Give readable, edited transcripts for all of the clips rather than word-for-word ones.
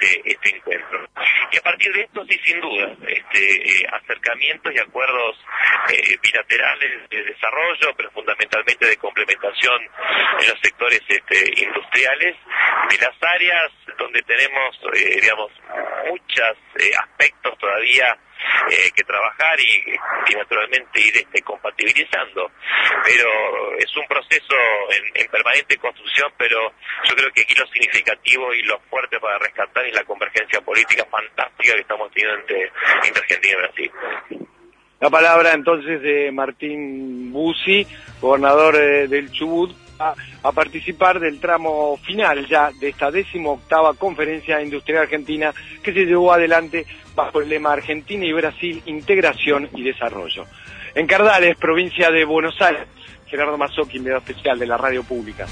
este encuentro. Y a partir de esto, sí, sin duda, acercamientos y acuerdos bilaterales de desarrollo, pero fundamentalmente de complementación en los sectores industriales, de las áreas donde tenemos, muchos aspectos todavía que trabajar y naturalmente ir compatibilizando, pero es un proceso en permanente construcción. Pero yo creo que aquí lo significativo y lo fuerte para rescatar es la convergencia política fantástica que estamos teniendo entre Argentina y Brasil. La palabra entonces de Martín Bussi, gobernador del Chubut, a participar del tramo final ya de esta 18ª Conferencia Industrial Argentina, que se llevó adelante bajo el lema Argentina y Brasil, integración y desarrollo. En Cardales, provincia de Buenos Aires, Gerardo Mazzocchi, enviado especial de la radio pública.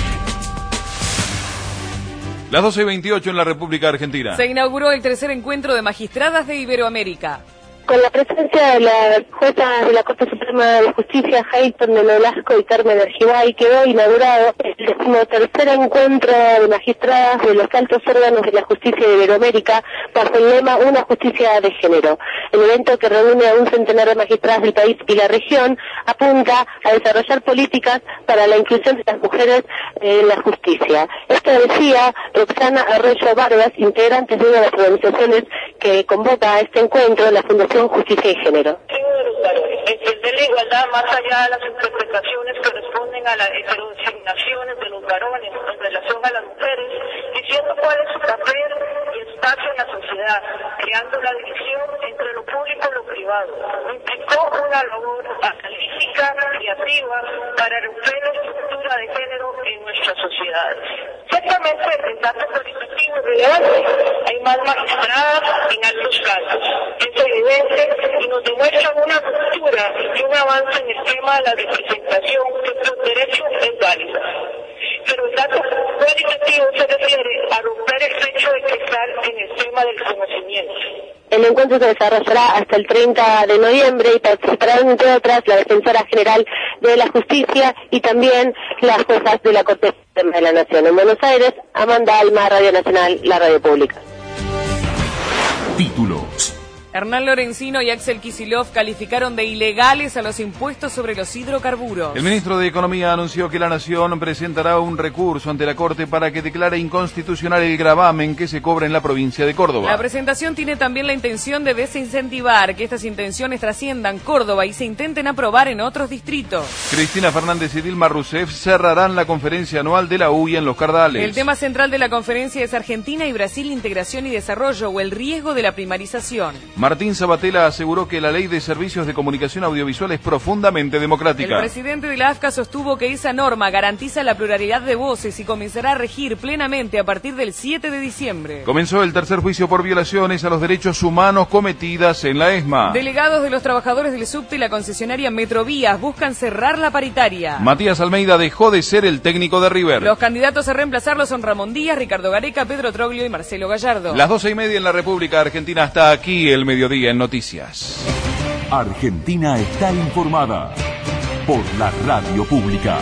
Las 12:28 en la República Argentina. Se inauguró el tercer encuentro de magistradas de Iberoamérica. Con la presencia de la jueza de la Corte Suprema de Justicia, Hayton de Nolasco y Carmen Argibay, quedó inaugurado el 13º encuentro de magistradas de los altos órganos de la justicia de Iberoamérica bajo el lema Una justicia de género. El evento, que reúne a un centenar de magistradas del país y la región, apunta a desarrollar políticas para la inclusión de las mujeres en la justicia. Esto decía Roxana Arroyo Vargas, integrante de una de las organizaciones que convoca a este encuentro, la Fundación Justicia y Género. El de la igualdad, más allá de las interpretaciones que responden a las heterodesignaciones de los varones en relación a las mujeres, diciendo cuál es su papel y espacio en la sociedad, creando la división entre lo público y lo privado. Implicó una labor analítica, creativa, para romper la estructura de género en nuestras sociedades. Ciertamente, el dato cualitativo es relevante. Hay más magistradas en altos cargos. Es evidente y nos demuestra una ruptura y un avance en el tema de la representación que por derecho es válida. Pero el dato cualitativo se refiere a romper el techo de cristal en el tema del conocimiento. El encuentro se desarrollará hasta el 30 de noviembre y participarán, entre otras, la Defensora General de la Justicia y también las juezas de la Corte Suprema de la Nación. En Buenos Aires, Amanda Alma, Radio Nacional, la radio pública. Títulos. Hernán Lorenzino y Axel Kicillof calificaron de ilegales a los impuestos sobre los hidrocarburos. El ministro de Economía anunció que la Nación presentará un recurso ante la Corte para que declare inconstitucional el gravamen que se cobra en la provincia de Córdoba. La presentación tiene también la intención de desincentivar que estas intenciones trasciendan Córdoba y se intenten aprobar en otros distritos. Cristina Fernández y Dilma Rousseff cerrarán la conferencia anual de la UIA en Los Cardales. El tema central de la conferencia es Argentina y Brasil, integración y desarrollo, o el riesgo de la primarización. Martín Sabatella aseguró que la ley de servicios de comunicación audiovisual es profundamente democrática. El presidente de la AFCA sostuvo que esa norma garantiza la pluralidad de voces y comenzará a regir plenamente a partir del 7 de diciembre. Comenzó el tercer juicio por violaciones a los derechos humanos cometidas en la ESMA. Delegados de los trabajadores del subte y la concesionaria Metrovías buscan cerrar la paritaria. Matías Almeida dejó de ser el técnico de River. Los candidatos a reemplazarlo son Ramón Díaz, Ricardo Gareca, Pedro Troglio y Marcelo Gallardo. Las 12:30 en la República Argentina. Hasta aquí el mediodía en Noticias. Argentina está informada por la radio pública.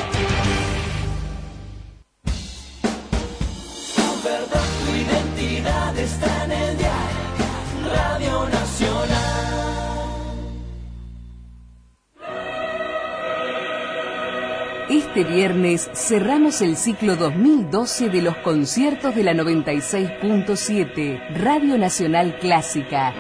La verdad, tu identidad está en el diario Radio Nacional. Este viernes cerramos el ciclo 2012 de los conciertos de la 96.7 Radio Nacional Clásica,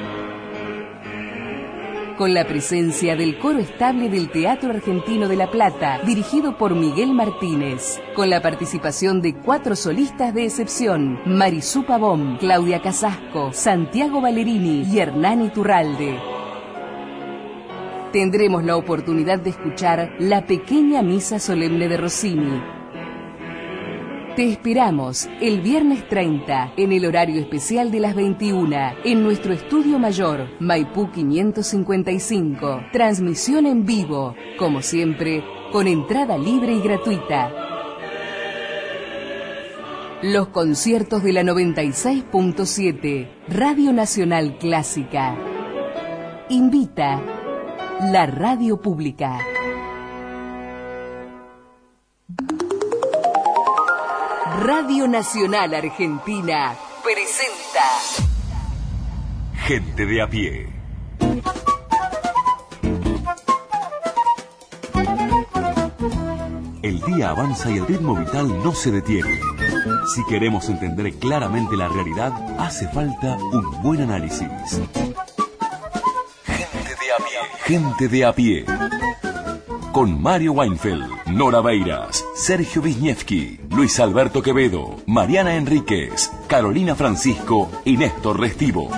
con la presencia del Coro Estable del Teatro Argentino de La Plata, dirigido por Miguel Martínez, con la participación de 4 solistas de excepción: Marisú Pavón, Claudia Casasco, Santiago Ballerini y Hernán Iturralde. Tendremos la oportunidad de escuchar la pequeña misa solemne de Rossini. Te esperamos el viernes 30 en el horario especial de las 21 en nuestro estudio mayor, Maipú 555. Transmisión en vivo, como siempre, con entrada libre y gratuita. Los conciertos de la 96.7 Radio Nacional Clásica. Invita la radio pública. Radio Nacional Argentina presenta Gente de a pie. El día avanza y el ritmo vital no se detiene. Si queremos entender claramente la realidad, hace falta un buen análisis. Gente de a pie. Gente de a pie. Con Mario Weinfeld, Nora Beiras, Sergio Wisniewski, Luis Alberto Quevedo, Mariana Enríquez, Carolina Francisco y Néstor Restivo.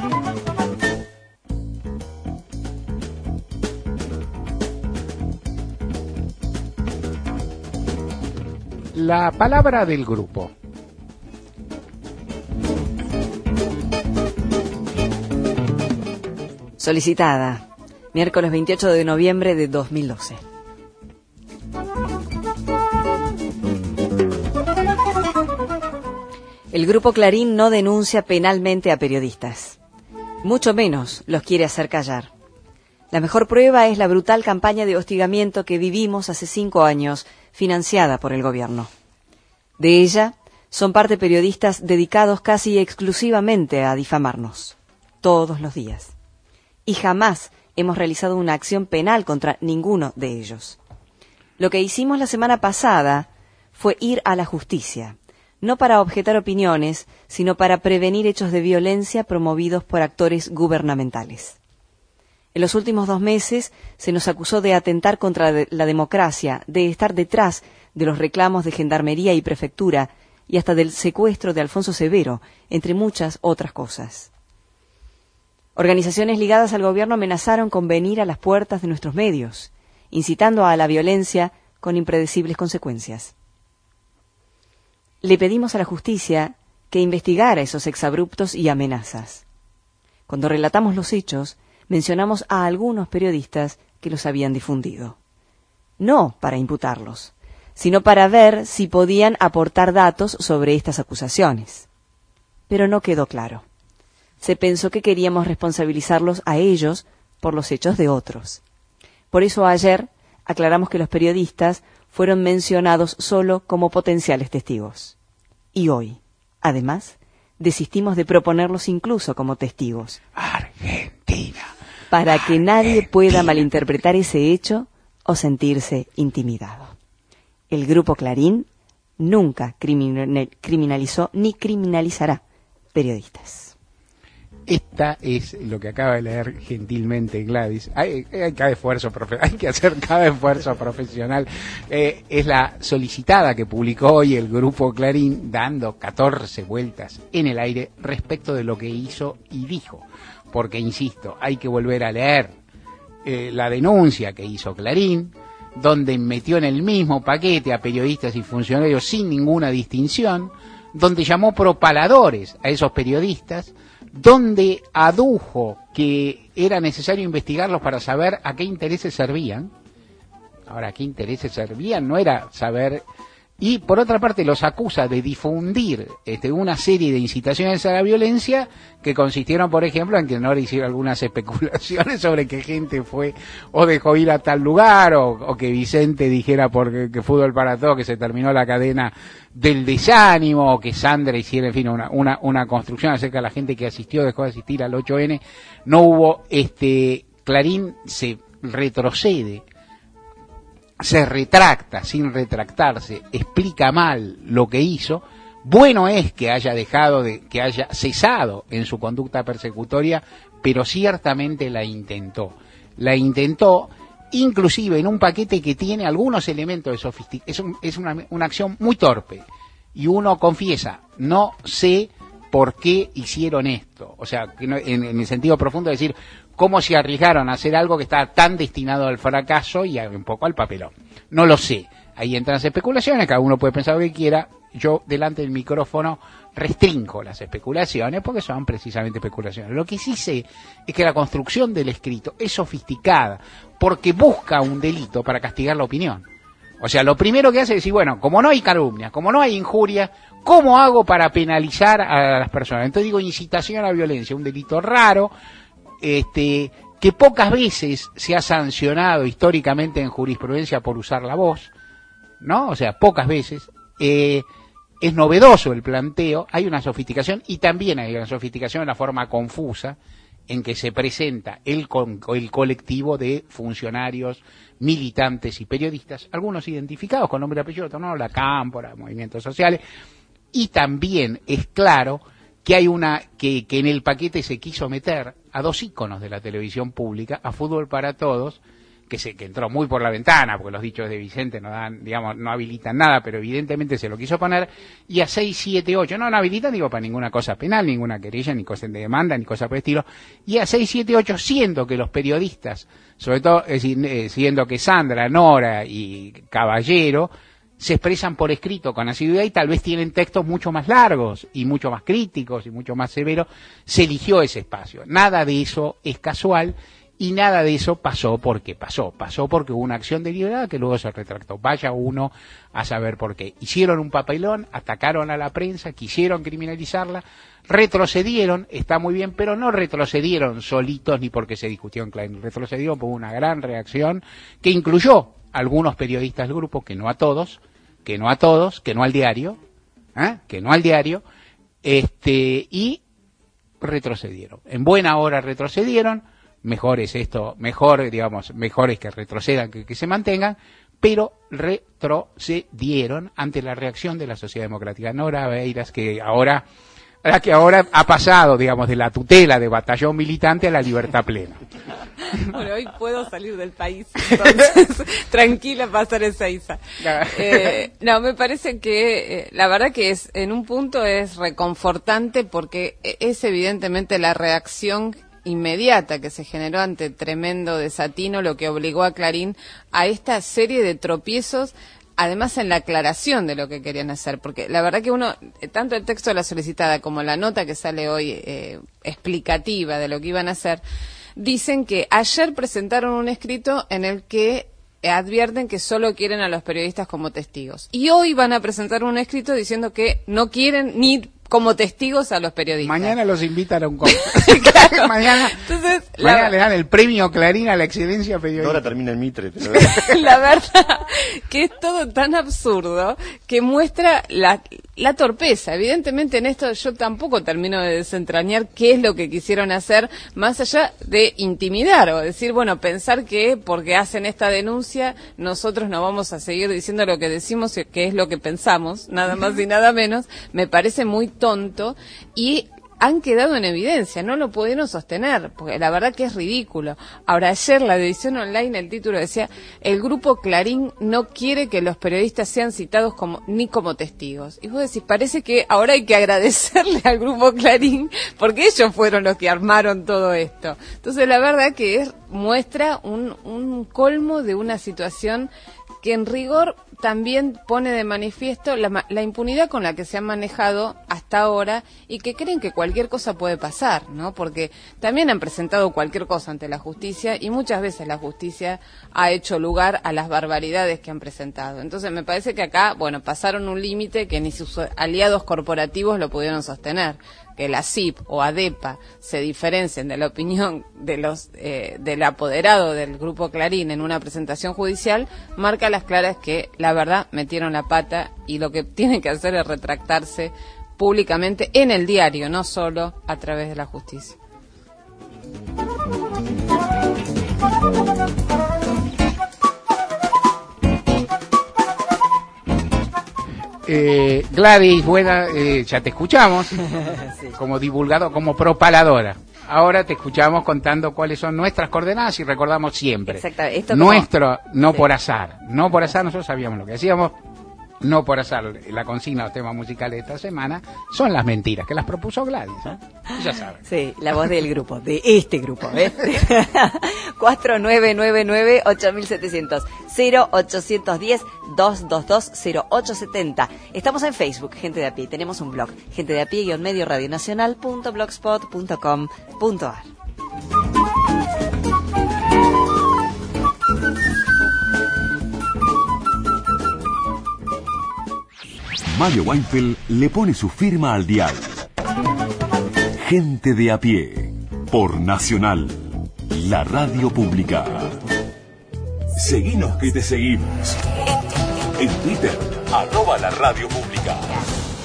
La palabra del grupo. Solicitada, miércoles 28 de noviembre de 2012. El Grupo Clarín no denuncia penalmente a periodistas. Mucho menos los quiere hacer callar. La mejor prueba es la brutal campaña de hostigamiento que vivimos hace 5 años, financiada por el gobierno. De ella, son parte periodistas dedicados casi exclusivamente a difamarnos, todos los días. Y jamás hemos realizado una acción penal contra ninguno de ellos. Lo que hicimos la semana pasada fue ir a la justicia, no para objetar opiniones, sino para prevenir hechos de violencia promovidos por actores gubernamentales. En los últimos 2 meses se nos acusó de atentar contra la democracia, de estar detrás de los reclamos de Gendarmería y Prefectura y hasta del secuestro de Alfonso Severo, entre muchas otras cosas. Organizaciones ligadas al gobierno amenazaron con venir a las puertas de nuestros medios, incitando a la violencia con impredecibles consecuencias. Le pedimos a la justicia que investigara esos exabruptos y amenazas. Cuando relatamos los hechos, mencionamos a algunos periodistas que los habían difundido. No para imputarlos, sino para ver si podían aportar datos sobre estas acusaciones. Pero no quedó claro. Se pensó que queríamos responsabilizarlos a ellos por los hechos de otros. Por eso ayer aclaramos que los periodistas fueron mencionados solo como potenciales testigos. Y hoy, además, desistimos de proponerlos incluso como testigos. Argentina. Para que nadie pueda malinterpretar ese hecho o sentirse intimidado. El Grupo Clarín nunca criminalizó ni criminalizará periodistas. Esta es lo que acaba de leer gentilmente Gladys. Hay que hacer cada esfuerzo profesional. Es la solicitada que publicó hoy el Grupo Clarín, dando 14 vueltas en el aire respecto de lo que hizo y dijo. Porque, insisto, hay que volver a leer la denuncia que hizo Clarín, donde metió en el mismo paquete a periodistas y funcionarios sin ninguna distinción, donde llamó propaladores a esos periodistas, donde adujo que era necesario investigarlos para saber a qué intereses servían. Ahora, ¿a qué intereses servían? No era saber. Y por otra parte los acusa de difundir una serie de incitaciones a la violencia que consistieron, por ejemplo, en que Nora hiciera algunas especulaciones sobre que gente fue o dejó ir a tal lugar, o que Vicente dijera que fútbol para todos, que se terminó la cadena del desánimo, o que Sandra hiciera, en fin, una construcción acerca de la gente que asistió, dejó de asistir al 8N. No hubo, Clarín se retrocede, se retracta sin retractarse, explica mal lo que hizo. Bueno es que haya que haya cesado en su conducta persecutoria, pero ciertamente la intentó, inclusive en un paquete que tiene algunos elementos de sofisticación. Es una acción muy torpe, y uno confiesa, no sé por qué hicieron esto, o sea, en el sentido profundo de decir, cómo se arriesgaron a hacer algo que estaba tan destinado al fracaso y un poco al papelón. No lo sé. Ahí entran las especulaciones, cada uno puede pensar lo que quiera. Yo, delante del micrófono, restringo las especulaciones porque son precisamente especulaciones. Lo que sí sé es que la construcción del escrito es sofisticada porque busca un delito para castigar la opinión. O sea, lo primero que hace es decir, bueno, como no hay calumnia, como no hay injuria, ¿cómo hago para penalizar a las personas? Entonces digo, incitación a la violencia, un delito raro, que pocas veces se ha sancionado históricamente en jurisprudencia por usar la voz, ¿no? O sea, pocas veces. es novedoso el planteo, hay una sofisticación y también hay una sofisticación en la forma confusa en que se presenta el colectivo de funcionarios, militantes y periodistas, algunos identificados con nombre y apellido, otros no, la Cámpora, movimientos sociales, y también es claro que hay que en el paquete se quiso meter a dos íconos de la televisión pública, a Fútbol para Todos, que entró muy por la ventana, porque los dichos de Vicente no habilitan nada, pero evidentemente se lo quiso poner, y a 678, no habilitan, para ninguna cosa penal, ninguna querella, ni cosa de demanda, ni cosa por el estilo, y a 678, siendo que los periodistas, sobre todo, siendo que Sandra, Nora y Caballero, se expresan por escrito con asiduidad y tal vez tienen textos mucho más largos y mucho más críticos y mucho más severos, se eligió ese espacio. Nada de eso es casual y nada de eso pasó porque pasó. Pasó porque hubo una acción deliberada que luego se retractó. Vaya uno a saber por qué. Hicieron un papelón, atacaron a la prensa, quisieron criminalizarla, retrocedieron, está muy bien, pero no retrocedieron solitos ni porque se discutió en Clarín. Retrocedieron por una gran reacción que incluyó a algunos periodistas del grupo, que no a todos, que no al diario, y retrocedieron. En buena hora retrocedieron, mejor es que retrocedan que se mantengan, pero retrocedieron ante la reacción de la sociedad democrática. Nora Beiras, que ahora ha pasado, de la tutela de batallón militante a la libertad plena. Bueno, hoy puedo salir del país, entonces tranquila pasar Ezeiza. No, me parece que la verdad que en un punto es reconfortante porque es evidentemente la reacción inmediata que se generó ante tremendo desatino lo que obligó a Clarín a esta serie de tropiezos, además en la aclaración de lo que querían hacer, porque la verdad que tanto el texto de la solicitada como la nota que sale hoy explicativa de lo que iban a hacer, dicen que ayer presentaron un escrito en el que advierten que solo quieren a los periodistas como testigos. Y hoy van a presentar un escrito diciendo que no quieren ni como testigos a los periodistas. Mañana los invitan a un concurso. Claro. Mañana le dan el premio Clarín a la excelencia periodística. Ahora termina el Mitre. Pero... La verdad que es todo tan absurdo que muestra la torpeza. Evidentemente en esto yo tampoco termino de desentrañar qué es lo que quisieron hacer, más allá de intimidar o decir, pensar que porque hacen esta denuncia nosotros no vamos a seguir diciendo lo que decimos, que es lo que pensamos, nada más y nada menos. Me parece muy tonto y han quedado en evidencia, no lo pudieron sostener, porque la verdad que es ridículo. Ahora, ayer la edición online, el título decía, el grupo Clarín no quiere que los periodistas sean citados ni como testigos. Y vos decís, parece que ahora hay que agradecerle al grupo Clarín, porque ellos fueron los que armaron todo esto. Entonces, la verdad que muestra un colmo de una situación que en rigor también pone de manifiesto la impunidad con la que se han manejado hasta ahora y que creen que cualquier cosa puede pasar, ¿no? Porque también han presentado cualquier cosa ante la justicia y muchas veces la justicia ha hecho lugar a las barbaridades que han presentado. Entonces me parece que acá, pasaron un límite que ni sus aliados corporativos lo pudieron sostener. Que la CIP o ADEPA se diferencien de la opinión del apoderado del grupo Clarín en una presentación judicial, marca a las claras que la verdad metieron la pata y lo que tienen que hacer es retractarse públicamente en el diario, no solo a través de la justicia. Gladys, ya te escuchamos sí. Como divulgador, como propaladora. Ahora te escuchamos contando cuáles son nuestras coordenadas y recordamos siempre. Exactamente. No por azar, nosotros sabíamos lo que hacíamos. No por azar, la consigna, los temas musicales de esta semana son las mentiras que las propuso Gladys, ¿eh? Ya saben. Sí, la voz del grupo, de este grupo, ¿ves? 4999-8700, 0810-222-0870. Estamos en Facebook, Gente de a Pie, tenemos un blog, gentedeapie-radionacional.blogspot.com.ar. Mario Weinfeld le pone su firma al dial. Gente de a pie, por Nacional, la radio pública. Seguinos que te seguimos. En Twitter, @la radio pública.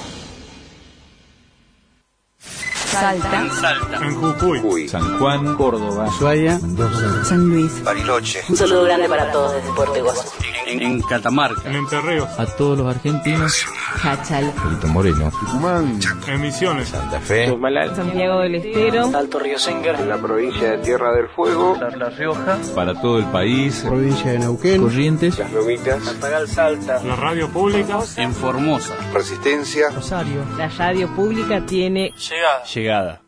Salta, en Jujuy, San Juan, Córdoba, Ushuaia, San Luis, Bariloche. Un saludo grande para todos desde Puerto Iguazú. en Catamarca, en Entre Ríos, a todos los argentinos, Hachal, Perito Moreno, Tucumán, en Misiones, Santa Fe, Santiago del Estero, Alto Río Sengar, en la provincia de Tierra del Fuego, La Rioja, para todo el país, provincia de Neuquén, Corrientes, Las Lomitas, Tagal Salta, la radio pública, en Formosa, Resistencia, Rosario. la radio pública tiene Llegada.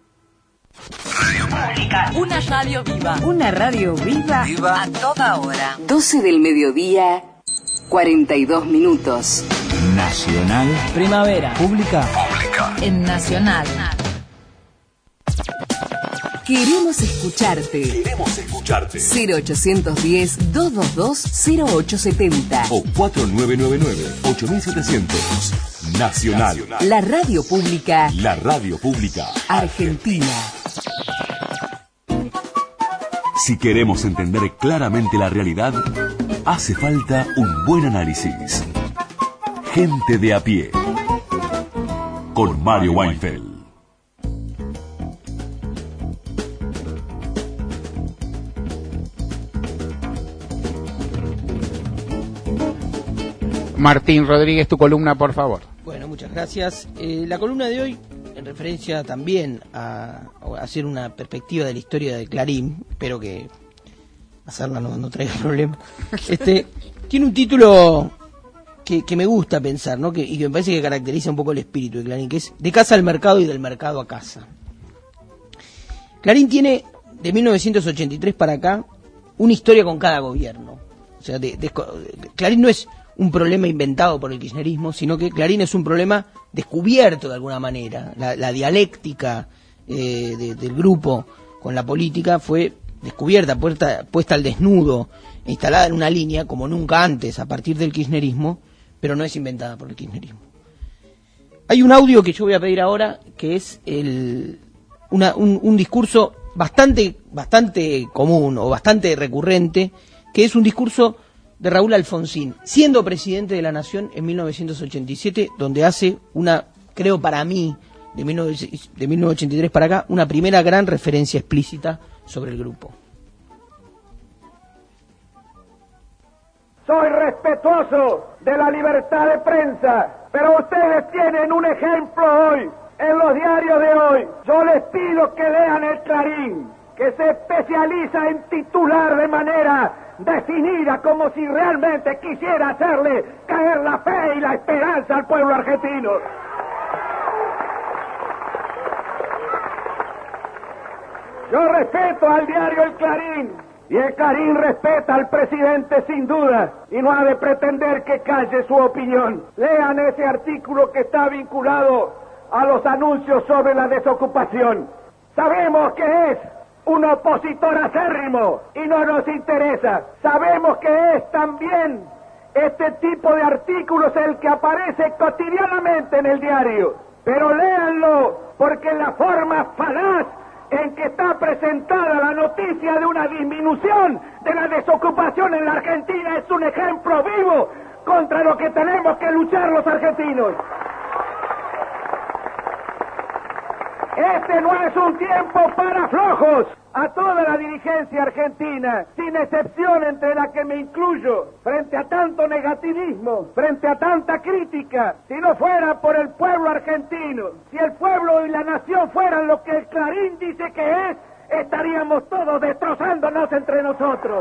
una radio viva. Una radio viva A toda hora. 12 del mediodía, 42 minutos. Nacional. Primavera. Pública. En Nacional. Queremos escucharte. 0810-222-0870. O 4999-8700. Nacional. La radio pública La radio pública. argentina. Si queremos entender claramente la realidad, hace falta un buen análisis. Gente de a pie. Con Mario Weinfeld. Martín Rodríguez, tu columna, por favor. Bueno, muchas gracias. La columna de hoy, en referencia también a hacer una perspectiva de la historia de Clarín, espero que hacerla no traiga problema, tiene un título que me gusta pensar, ¿no? Y que me parece que caracteriza un poco el espíritu de Clarín, que es de casa al mercado y del mercado a casa. Clarín tiene, de 1983 para acá, una historia con cada gobierno. O sea, Clarín no es un problema inventado por el kirchnerismo, sino que Clarín es un problema descubierto de alguna manera. La dialéctica del grupo con la política fue descubierta, puesta al desnudo, instalada en una línea como nunca antes a partir del kirchnerismo, pero no es inventada por el kirchnerismo. Hay un audio que yo voy a pedir ahora, que es un discurso bastante común o bastante recurrente, que es un discurso de Raúl Alfonsín, siendo presidente de la Nación en 1987, donde hace creo para mí, de 1983 para acá, una primera gran referencia explícita sobre el grupo. Soy respetuoso de la libertad de prensa, pero ustedes tienen un ejemplo hoy, en los diarios de hoy. Yo les pido que lean el Clarín, que se especializa en titular de manera definida como si realmente quisiera hacerle caer la fe y la esperanza al pueblo argentino. Yo respeto al diario El Clarín, y el Clarín respeta al presidente sin duda, y no ha de pretender que calle su opinión. Lean ese artículo que está vinculado a los anuncios sobre la desocupación. Sabemos que es un opositor acérrimo y no nos interesa. Sabemos que es también este tipo de artículos el que aparece cotidianamente en el diario. Pero léanlo, porque la forma falaz en que está presentada la noticia de una disminución de la desocupación en la Argentina es un ejemplo vivo contra lo que tenemos que luchar los argentinos. Este no es un tiempo para flojos. A toda la dirigencia argentina, sin excepción entre la que me incluyo, frente a tanto negativismo, frente a tanta crítica, si no fuera por el pueblo argentino, si el pueblo y la nación fueran lo que el Clarín dice que es, estaríamos todos destrozándonos entre nosotros.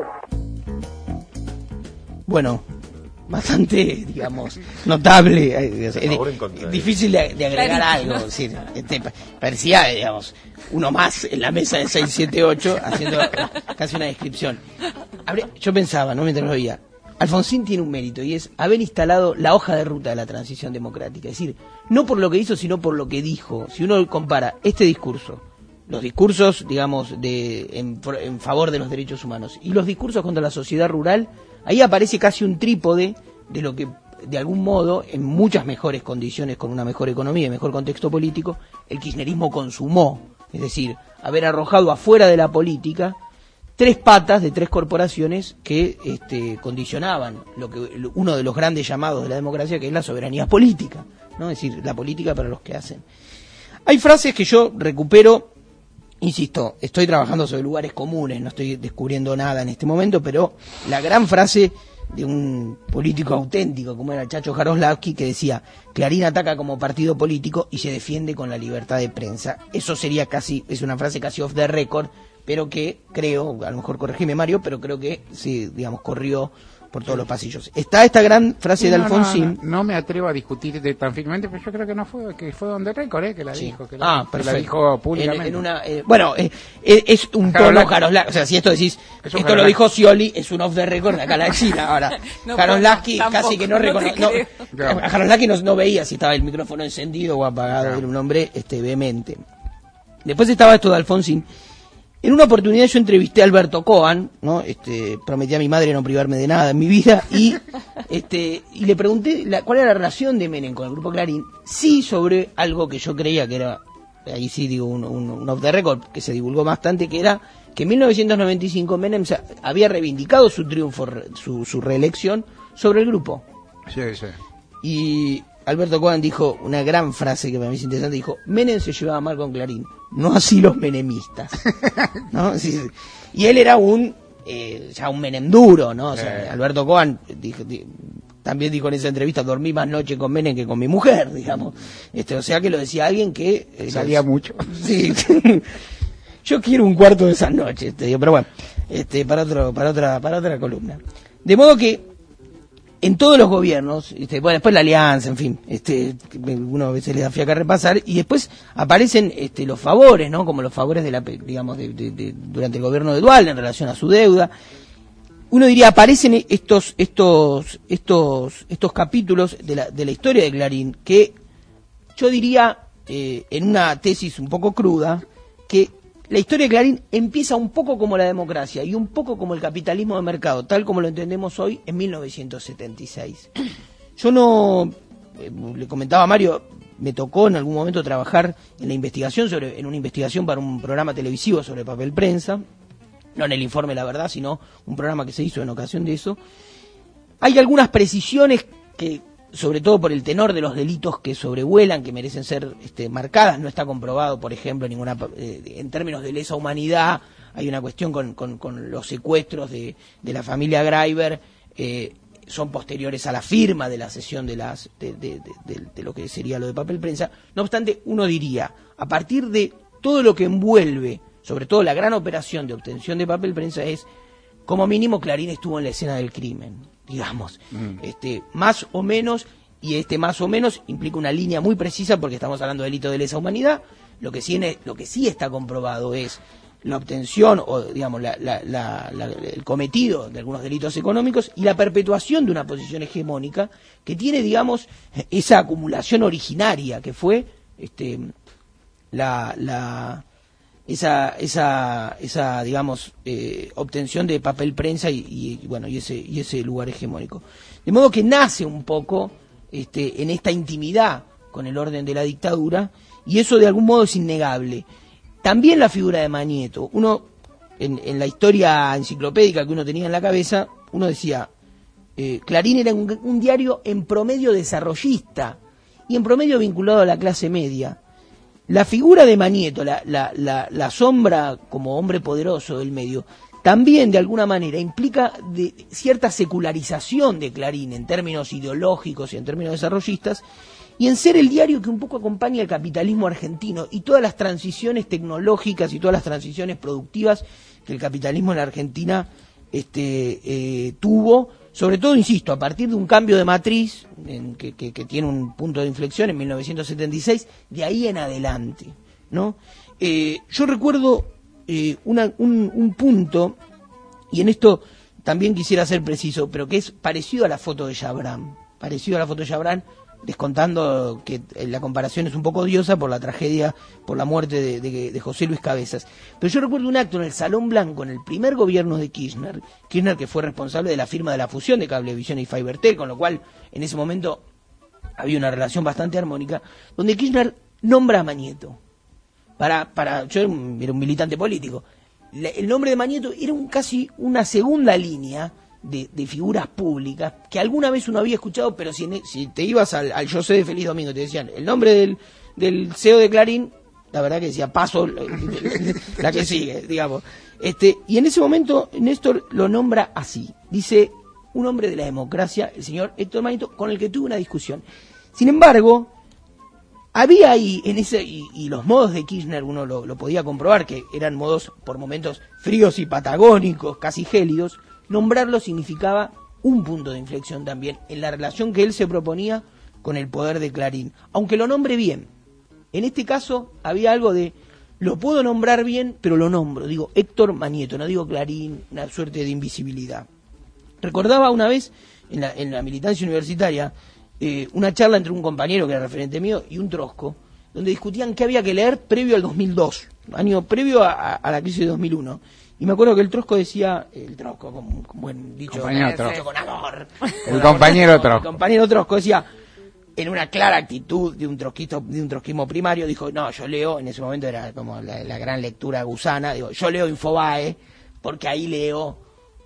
Bueno, bastante, digamos, notable, es difícil de agregar algo, es decir, parecía, digamos, uno más en la mesa de 6, 7, 8, haciendo casi una descripción. Yo pensaba, ¿no?, mientras lo veía, Alfonsín tiene un mérito, y es haber instalado la hoja de ruta de la transición democrática, es decir, no por lo que hizo, sino por lo que dijo. Si uno compara este discurso, los discursos, digamos, en favor de los derechos humanos, y los discursos contra la sociedad rural, ahí aparece casi un trípode de lo que, de algún modo, en muchas mejores condiciones, con una mejor economía y mejor contexto político, el kirchnerismo consumó. Es decir, haber arrojado afuera de la política 3 patas de 3 corporaciones que condicionaban uno de los grandes llamados de la democracia, que es la soberanía política, ¿no? Es decir, la política para los que hacen. Hay frases que yo recupero, insisto, estoy trabajando sobre lugares comunes, no estoy descubriendo nada en este momento, pero la gran frase de un político auténtico como era Chacho Jaroslavsky, que decía: Clarín ataca como partido político y se defiende con la libertad de prensa. Eso sería casi, es una frase casi off the record, pero que creo, a lo mejor corregime Mario, pero creo que sí, digamos, corrió por todos los pasillos. Está esta gran frase de Alfonsín. No me atrevo a discutirte tan firmemente, pero yo creo que no fue, que fue donde récord, que la dijo, que perfecto. la dijo públicamente. Es un tono Jaroslavsky, o sea, si esto decís, esto lo dijo Scioli, es un off the record de acá a la China. Ahora, Jaroslavsky casi que no reconoce, a Jaroslavsky no veía si estaba el micrófono encendido o apagado, era un hombre vehemente. Después estaba esto de Alfonsín. En una oportunidad yo entrevisté a Alberto Cohen, ¿no? Prometí a mi madre no privarme de nada en mi vida, y le pregunté cuál era la relación de Menem con el Grupo Clarín, sí, sobre algo que yo creía que era, ahí sí digo un off the record, que se divulgó bastante, que era que en 1995 Menem había reivindicado su triunfo, su reelección sobre el grupo. Sí, sí. Y Alberto Cohen dijo una gran frase que para mí es interesante, dijo: Menem se llevaba mal con Clarín, no así los menemistas, ¿no? Sí, sí. Y él era ya un Menem duro, ¿no? O sea, Alberto Cohen también dijo en esa entrevista: dormí más noche con Menem que con mi mujer, digamos. O sea que lo decía alguien que salía mucho. Sí. Yo quiero un cuarto de esas noches, pero bueno, para otra columna. De modo que en todos los gobiernos, después la alianza, en fin, uno a veces le da fiaca a repasar, y después aparecen los favores, ¿no? Como los favores digamos, durante el gobierno de Duhalde en relación a su deuda. Uno diría, aparecen estos capítulos de la historia de Clarín, que yo diría, en una tesis un poco cruda, que la historia de Clarín empieza un poco como la democracia y un poco como el capitalismo de mercado, tal como lo entendemos hoy, en 1976. Yo le comentaba a Mario, me tocó en algún momento trabajar en una investigación para un programa televisivo sobre papel prensa, no en el informe La Verdad, sino un programa que se hizo en ocasión de eso. Hay algunas precisiones que, sobre todo por el tenor de los delitos que sobrevuelan, que merecen ser marcadas. No está comprobado, por ejemplo, en términos de lesa humanidad. Hay una cuestión con los secuestros de la familia Greiber, son posteriores a la firma de la cesión de lo que sería lo de papel prensa. No obstante, uno diría, a partir de todo lo que envuelve, sobre todo la gran operación de obtención de papel prensa, es, como mínimo, Clarín estuvo en la escena del crimen, digamos, más o menos, y más o menos implica una línea muy precisa, porque estamos hablando de delito de lesa humanidad. Lo que sí está comprobado es la obtención, o digamos, el cometido de algunos delitos económicos y la perpetuación de una posición hegemónica que tiene, digamos, esa acumulación originaria que fue esa digamos, obtención de papel prensa y ese lugar hegemónico. De modo que nace un poco en esta intimidad con el orden de la dictadura, y eso de algún modo es innegable. También la figura de Mañeto. Uno, en la historia enciclopédica que uno tenía en la cabeza, uno decía, Clarín era un diario en promedio desarrollista y en promedio vinculado a la clase media. La figura de Mañeto, la sombra como hombre poderoso del medio, también de alguna manera implica cierta secularización de Clarín en términos ideológicos y en términos desarrollistas, y en ser el diario que un poco acompaña el capitalismo argentino y todas las transiciones tecnológicas y todas las transiciones productivas que el capitalismo en la Argentina tuvo, sobre todo, insisto, a partir de un cambio de matriz que tiene un punto de inflexión en 1976, de ahí en adelante, ¿no? Yo recuerdo un punto, y en esto también quisiera ser preciso, pero que es parecido a la foto de Chabrán, descontando que la comparación es un poco odiosa por la tragedia, por la muerte de José Luis Cabezas. Pero yo recuerdo un acto en el Salón Blanco en el primer gobierno de Kirchner que fue responsable de la firma de la fusión de Cablevisión y Fibertel, con lo cual en ese momento había una relación bastante armónica, donde Kirchner nombra a Mañeto. Yo era un militante político. El nombre de Mañeto era casi una segunda línea de figuras públicas que alguna vez uno había escuchado, pero si te ibas al Yo sé de Feliz Domingo, te decían el nombre del CEO de Clarín, la verdad que decía, paso la que sigue, digamos. Y en ese momento Néstor lo nombra así, dice, un hombre de la democracia, el señor Héctor Manito, con el que tuve una discusión. Sin embargo, había ahí, y los modos de Kirchner uno lo podía comprobar, que eran modos por momentos fríos y patagónicos, casi gélidos. Nombrarlo significaba un punto de inflexión también en la relación que él se proponía con el poder de Clarín, aunque lo nombre bien. En este caso había algo de, lo puedo nombrar bien, pero lo nombro, digo Héctor Manieto, no digo Clarín, una suerte de invisibilidad. Recordaba una vez, en la militancia universitaria, una charla entre un compañero que era referente mío y un trosco, donde discutían qué había que leer previo al 2002, año previo a la crisis de 2001. Y me acuerdo que el trosco decía, con buen dicho, con amor. El compañero trosco. El compañero trosco decía, en una clara actitud de un trotskismo primario, dijo, no, yo leo, en ese momento era como la gran lectura gusana, digo, yo leo Infobae, porque ahí leo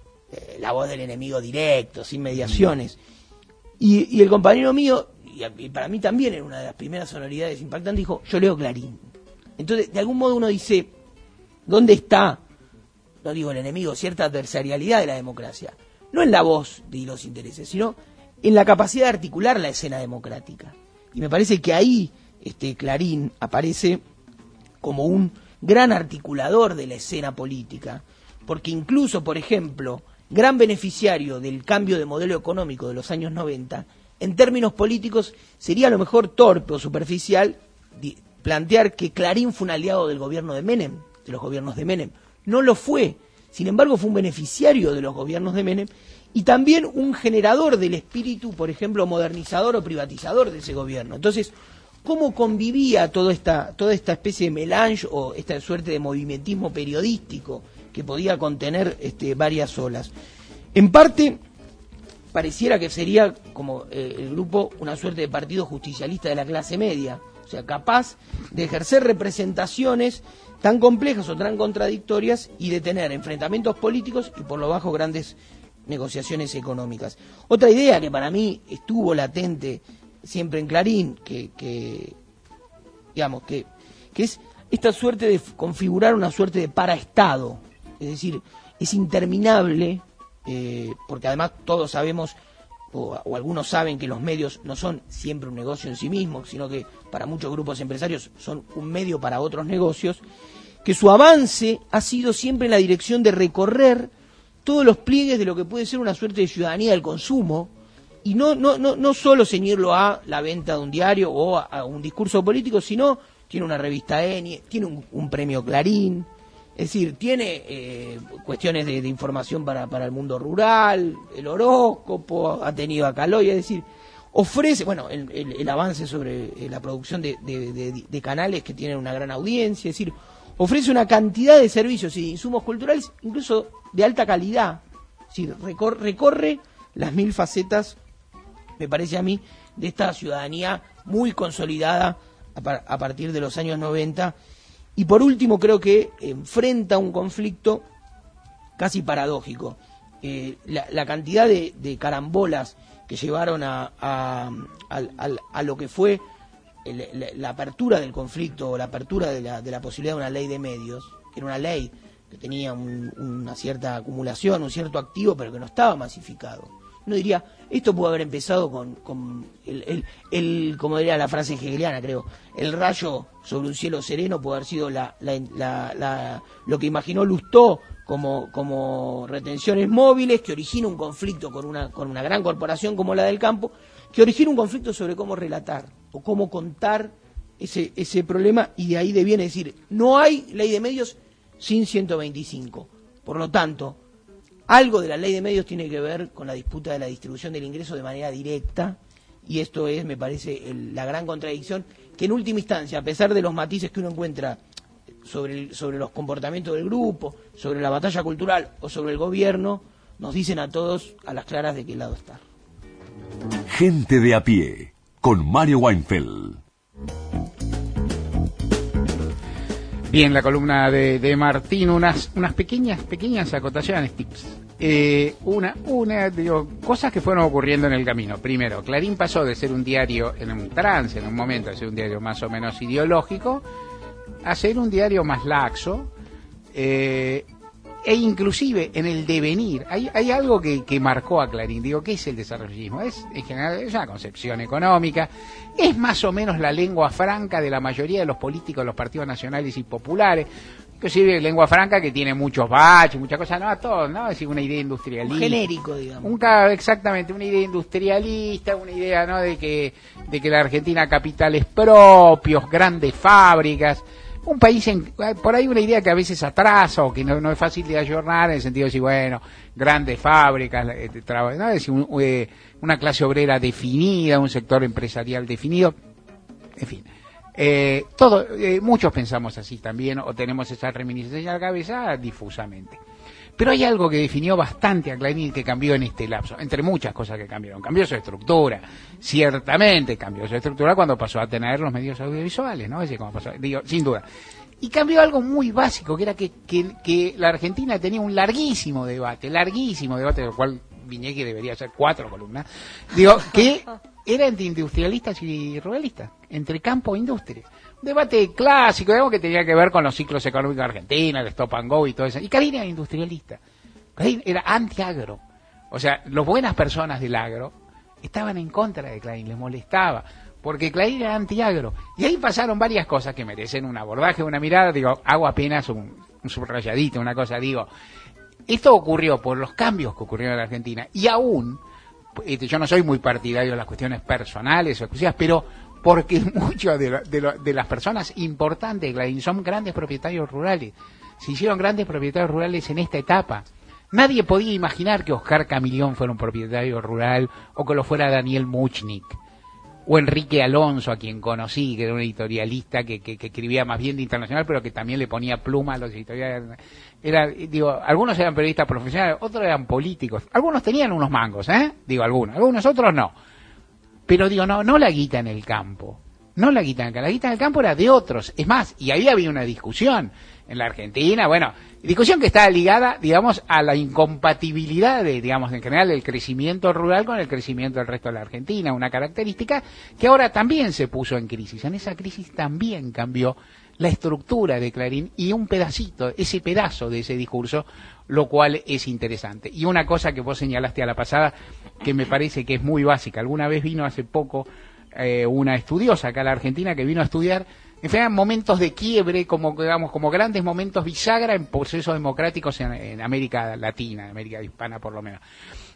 la voz del enemigo directo, sin mediaciones. Y el compañero mío, y para mí también era una de las primeras sonoridades impactantes, dijo, yo leo Clarín. Entonces, de algún modo uno dice, ¿dónde está, no digo el enemigo, cierta adversarialidad de la democracia? No en la voz de los intereses, sino en la capacidad de articular la escena democrática. Y me parece que ahí Clarín aparece como un gran articulador de la escena política, porque incluso, por ejemplo, gran beneficiario del cambio de modelo económico de los años 90, en términos políticos sería a lo mejor torpe o superficial plantear que Clarín fue un aliado del gobierno de Menem, de los gobiernos de Menem. No lo fue, sin embargo fue un beneficiario de los gobiernos de Menem y también un generador del espíritu, por ejemplo, modernizador o privatizador de ese gobierno. Entonces, ¿cómo convivía toda esta especie de melange o esta suerte de movimentismo periodístico que podía contener varias olas? En parte, pareciera que sería como el grupo una suerte de partido justicialista de la clase media, o sea, capaz de ejercer representaciones tan complejas o tan contradictorias y de tener enfrentamientos políticos y por lo bajo grandes negociaciones económicas. Otra idea que para mí estuvo latente siempre en Clarín, que es esta suerte de configurar una suerte de paraestado, es decir, es interminable, porque además todos sabemos, o algunos saben, que los medios no son siempre un negocio en sí mismo, sino que para muchos grupos empresarios son un medio para otros negocios, que su avance ha sido siempre en la dirección de recorrer todos los pliegues de lo que puede ser una suerte de ciudadanía del consumo, y no solo ceñirlo a la venta de un diario o a un discurso político, sino tiene una revista ENI, tiene un premio Clarín, es decir, tiene cuestiones de información para el mundo rural, el horóscopo, ha tenido a Caloy, es decir, ofrece, bueno, el avance sobre la producción de canales que tienen una gran audiencia, es decir, ofrece una cantidad de servicios y insumos culturales, incluso de alta calidad, es decir, recorre las 1000 facetas, me parece a mí, de esta ciudadanía muy consolidada a partir de los años 90. Y por último, creo que enfrenta un conflicto casi paradójico. La cantidad de carambolas que llevaron a lo que fue la apertura del conflicto, o la apertura de la posibilidad de una ley de medios, que era una ley que tenía una cierta acumulación, un cierto activo, pero que no estaba masificado. Uno diría, esto pudo haber empezado con como diría la frase hegeliana, creo, el rayo sobre un cielo sereno, pudo haber sido lo que imaginó Lustó como retenciones móviles, que origina un conflicto con una gran corporación como la del campo, que origina un conflicto sobre cómo relatar o cómo contar ese problema, y de ahí deviene decir, no hay ley de medios sin 125. Por lo tanto, algo de la ley de medios tiene que ver con la disputa de la distribución del ingreso de manera directa, y esto es, me parece, la gran contradicción, que en última instancia, a pesar de los matices que uno encuentra sobre los comportamientos del grupo, sobre la batalla cultural o sobre el gobierno, nos dicen a todos a las claras de qué lado estar. Gente de a pie, con Mario Weinfeld. Bien, la columna de Martín, unas pequeñas acotaciones, tips. Cosas que fueron ocurriendo en el camino. Primero, Clarín pasó de ser un diario en un trance, en un momento, de ser un diario más o menos ideológico, a ser un diario más laxo, e inclusive en el devenir hay algo que marcó a Clarín. Digo, ¿qué es el desarrollismo? En general es una concepción económica, es más o menos la lengua franca de la mayoría de los políticos de los partidos nacionales y populares, inclusive lengua franca que tiene muchos baches, muchas cosas, no a todos, ¿no? Es decir, una idea industrialista. Un genérico, digamos. Exactamente, una idea industrialista, una idea, ¿no? de que la Argentina capitales propios, grandes fábricas. Un país, por ahí una idea que a veces atrasa o que no es fácil de ayornar, en el sentido de decir, bueno, grandes fábricas, ¿no? Es decir, una clase obrera definida, un sector empresarial definido, en fin. Muchos pensamos así también, o tenemos esa reminiscencia en la cabeza difusamente. Pero hay algo que definió bastante a Clarín y que cambió en este lapso, entre muchas cosas que cambiaron. Cambió su estructura, ciertamente cambió su estructura cuando pasó a tener los medios audiovisuales, ¿no? Es decir, sin duda. Y cambió algo muy básico, que era que la Argentina tenía un larguísimo debate, del cual Viñeque debería hacer 4 columnas, que era entre industrialistas y ruralistas, entre campo e industria. Un debate clásico, digamos, que tenía que ver con los ciclos económicos de Argentina, el stop and go y todo eso. Y Clarín era industrialista. Clarín era anti-agro. O sea, las buenas personas del agro estaban en contra de Clarín, les molestaba, porque Clarín era anti-agro. Y ahí pasaron varias cosas que merecen un abordaje, una mirada. Hago apenas un subrayadito, una cosa, esto ocurrió por los cambios que ocurrieron en la Argentina. Y aún, yo no soy muy partidario de las cuestiones personales o exclusivas, pero porque muchas de las personas importantes de Clarín son grandes propietarios rurales. Se hicieron grandes propietarios rurales en esta etapa. Nadie podía imaginar que Oscar Camillón fuera un propietario rural, o que lo fuera Daniel Muchnik, o Enrique Alonso, a quien conocí, que era un editorialista que escribía más bien de internacional, pero que también le ponía pluma a los editoriales. Algunos eran periodistas profesionales, otros eran políticos. Algunos tenían unos mangos, algunos otros no. Pero no la guita en el campo. La guita en el campo era de otros. Es más, y ahí había una discusión en la Argentina, discusión que estaba ligada, a la incompatibilidad en general, del crecimiento rural con el crecimiento del resto de la Argentina, una característica que ahora también se puso en crisis. En esa crisis también cambió la estructura de Clarín y ese pedazo de ese discurso, lo cual es interesante. Y una cosa que vos señalaste a la pasada, que me parece que es muy básica. Alguna vez vino hace poco una estudiosa acá a la Argentina que vino a estudiar, eran momentos de quiebre, como grandes momentos bisagra en procesos democráticos en América Latina, América Hispana por lo menos.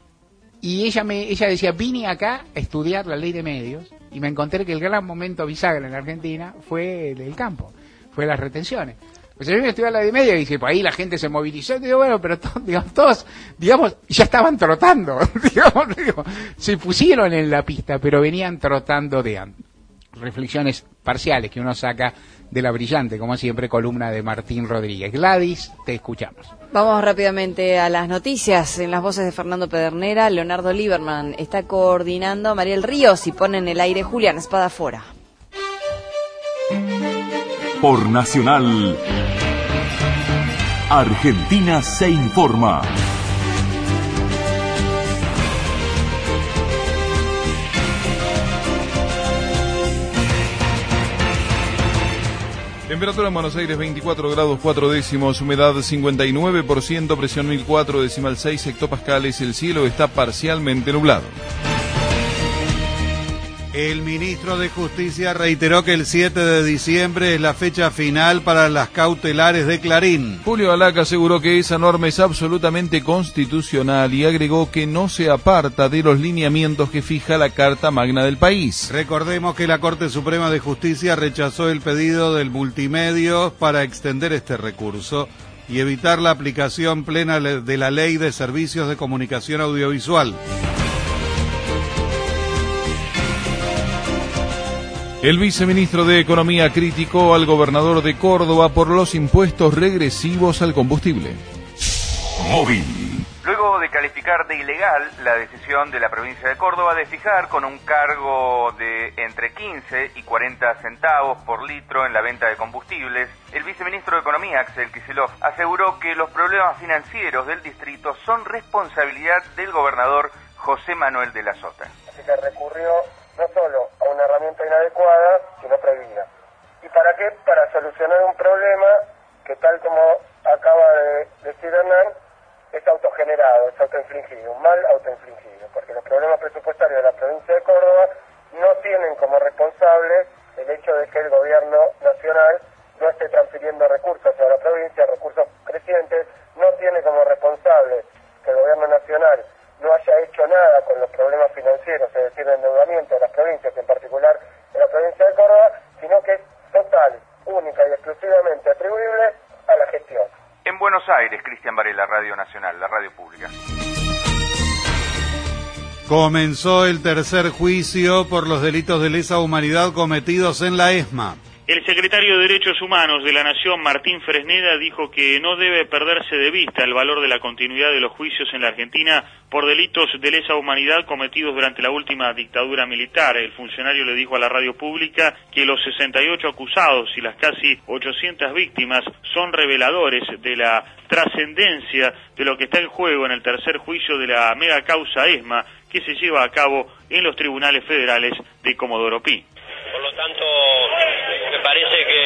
Y ella decía, vine acá a estudiar la ley de medios y me encontré que el gran momento bisagra en la Argentina fue el campo, fue las retenciones. Pues yo vine a estudiar la ley de medios y dice, pues ahí la gente se movilizó, y digo, pero todos, ya estaban trotando, se pusieron en la pista, pero venían trotando de antes. Reflexiones parciales que uno saca de la brillante, como siempre, columna de Martín Rodríguez. Gladys, te escuchamos. Vamos rápidamente a las noticias. En las voces de Fernando Pedernera, Leonardo Lieberman está coordinando a Mariel Ríos y pone en el aire Julián Espadafora. Por Nacional, Argentina se informa. Temperatura en Buenos Aires 24 grados 4 décimos, humedad 59%, presión 1004,6 hectopascales, el cielo está parcialmente nublado. El ministro de Justicia reiteró que el 7 de diciembre es la fecha final para las cautelares de Clarín. Julio Alaca aseguró que esa norma es absolutamente constitucional y agregó que no se aparta de los lineamientos que fija la Carta Magna del país. Recordemos que la Corte Suprema de Justicia rechazó el pedido del Multimedios para extender este recurso y evitar la aplicación plena de la Ley de Servicios de Comunicación Audiovisual. El viceministro de Economía criticó al gobernador de Córdoba por los impuestos regresivos al combustible. Móvil. Luego de calificar de ilegal la decisión de la provincia de Córdoba de fijar con un cargo de entre 15 y 40 centavos por litro en la venta de combustibles, el viceministro de Economía, Axel Kicillof, aseguró que los problemas financieros del distrito son responsabilidad del gobernador José Manuel de la Sota. Así que recurrió no solo a una herramienta inadecuada, sino prohibida. ¿Y para qué? Para solucionar un problema que, tal como acaba de decir Hernán, es autogenerado, es autoinfligido, un mal autoinfligido, porque los problemas presupuestarios de la provincia de Córdoba no tienen como responsable el hecho de que el gobierno nacional no esté transfiriendo recursos a la provincia, recursos crecientes, no tiene como responsable que el gobierno nacional no haya hecho nada con los problemas financieros, es decir, el endeudamiento de las provincias, en particular de la provincia de Córdoba, sino que es total, única y exclusivamente atribuible a la gestión. En Buenos Aires, Cristian Varela, Radio Nacional, la radio pública. Comenzó el tercer juicio por los delitos de lesa humanidad cometidos en la ESMA. El secretario de Derechos Humanos de la Nación, Martín Fresneda, dijo que no debe perderse de vista el valor de la continuidad de los juicios en la Argentina por delitos de lesa humanidad cometidos durante la última dictadura militar. El funcionario le dijo a la radio pública que los 68 acusados y las casi 800 víctimas son reveladores de la trascendencia de lo que está en juego en el tercer juicio de la mega causa ESMA que se lleva a cabo en los tribunales federales de Comodoro Pi. Por lo tanto, me parece que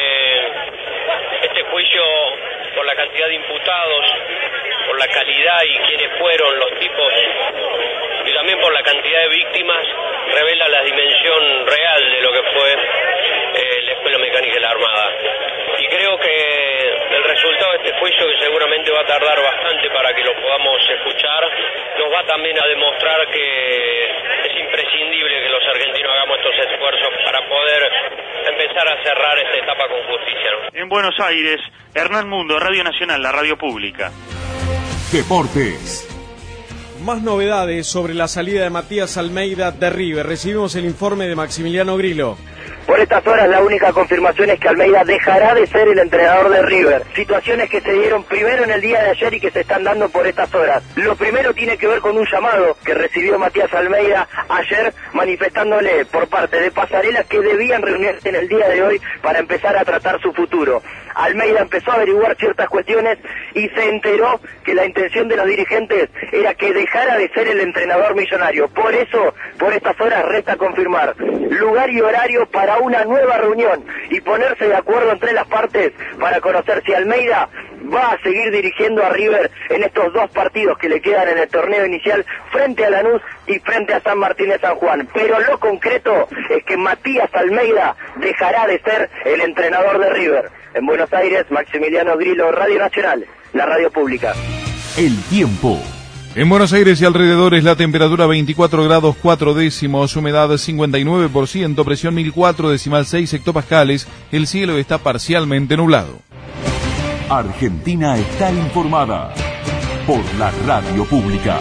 este juicio, por la cantidad de imputados, por la calidad y quiénes fueron los tipos, y también por la cantidad de víctimas, revela la dimensión real de lo que fue la Escuela Mecánica de la Armada. Y creo que el resultado de este juicio, que seguramente va a tardar bastante para que lo podamos escuchar, nos va también a demostrar que es imprescindible que los argentinos hagamos estos esfuerzos para poder empezar a cerrar esta etapa con justicia, ¿no? En Buenos Aires, Hernán Mundo, Radio Nacional, la radio pública. Deportes. Más novedades sobre la salida de Matías Almeida de River. Recibimos el informe de Maximiliano Grillo. Por estas horas la única confirmación es que Almeida dejará de ser el entrenador de River. Situaciones que se dieron primero en el día de ayer y que se están dando por estas horas. Lo primero tiene que ver con un llamado que recibió Matías Almeida ayer, manifestándole por parte de Pasarela que debían reunirse en el día de hoy para empezar a tratar su futuro. Almeida empezó a averiguar ciertas cuestiones y se enteró que la intención de los dirigentes era que dejara de ser el entrenador millonario. Por eso, por estas horas resta confirmar lugar y horario para una nueva reunión y ponerse de acuerdo entre las partes para conocer si Almeida va a seguir dirigiendo a River en estos dos partidos que le quedan en el torneo inicial frente a Lanús y frente a San Martín de San Juan. Pero lo concreto es que Matías Almeida dejará de ser el entrenador de River. En Buenos Aires, Maximiliano Grillo, Radio Nacional, la radio pública. El tiempo. En Buenos Aires y alrededores la temperatura 24 grados 4 décimos, humedad 59%, presión 1004,6 hectopascales, el cielo está parcialmente nublado. Argentina está informada por la radio pública.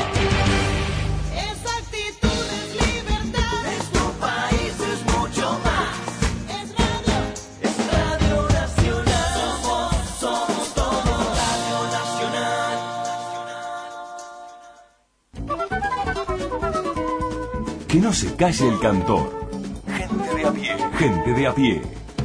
Que no se calle el cantor. Gente de a pie. Gente de a pie.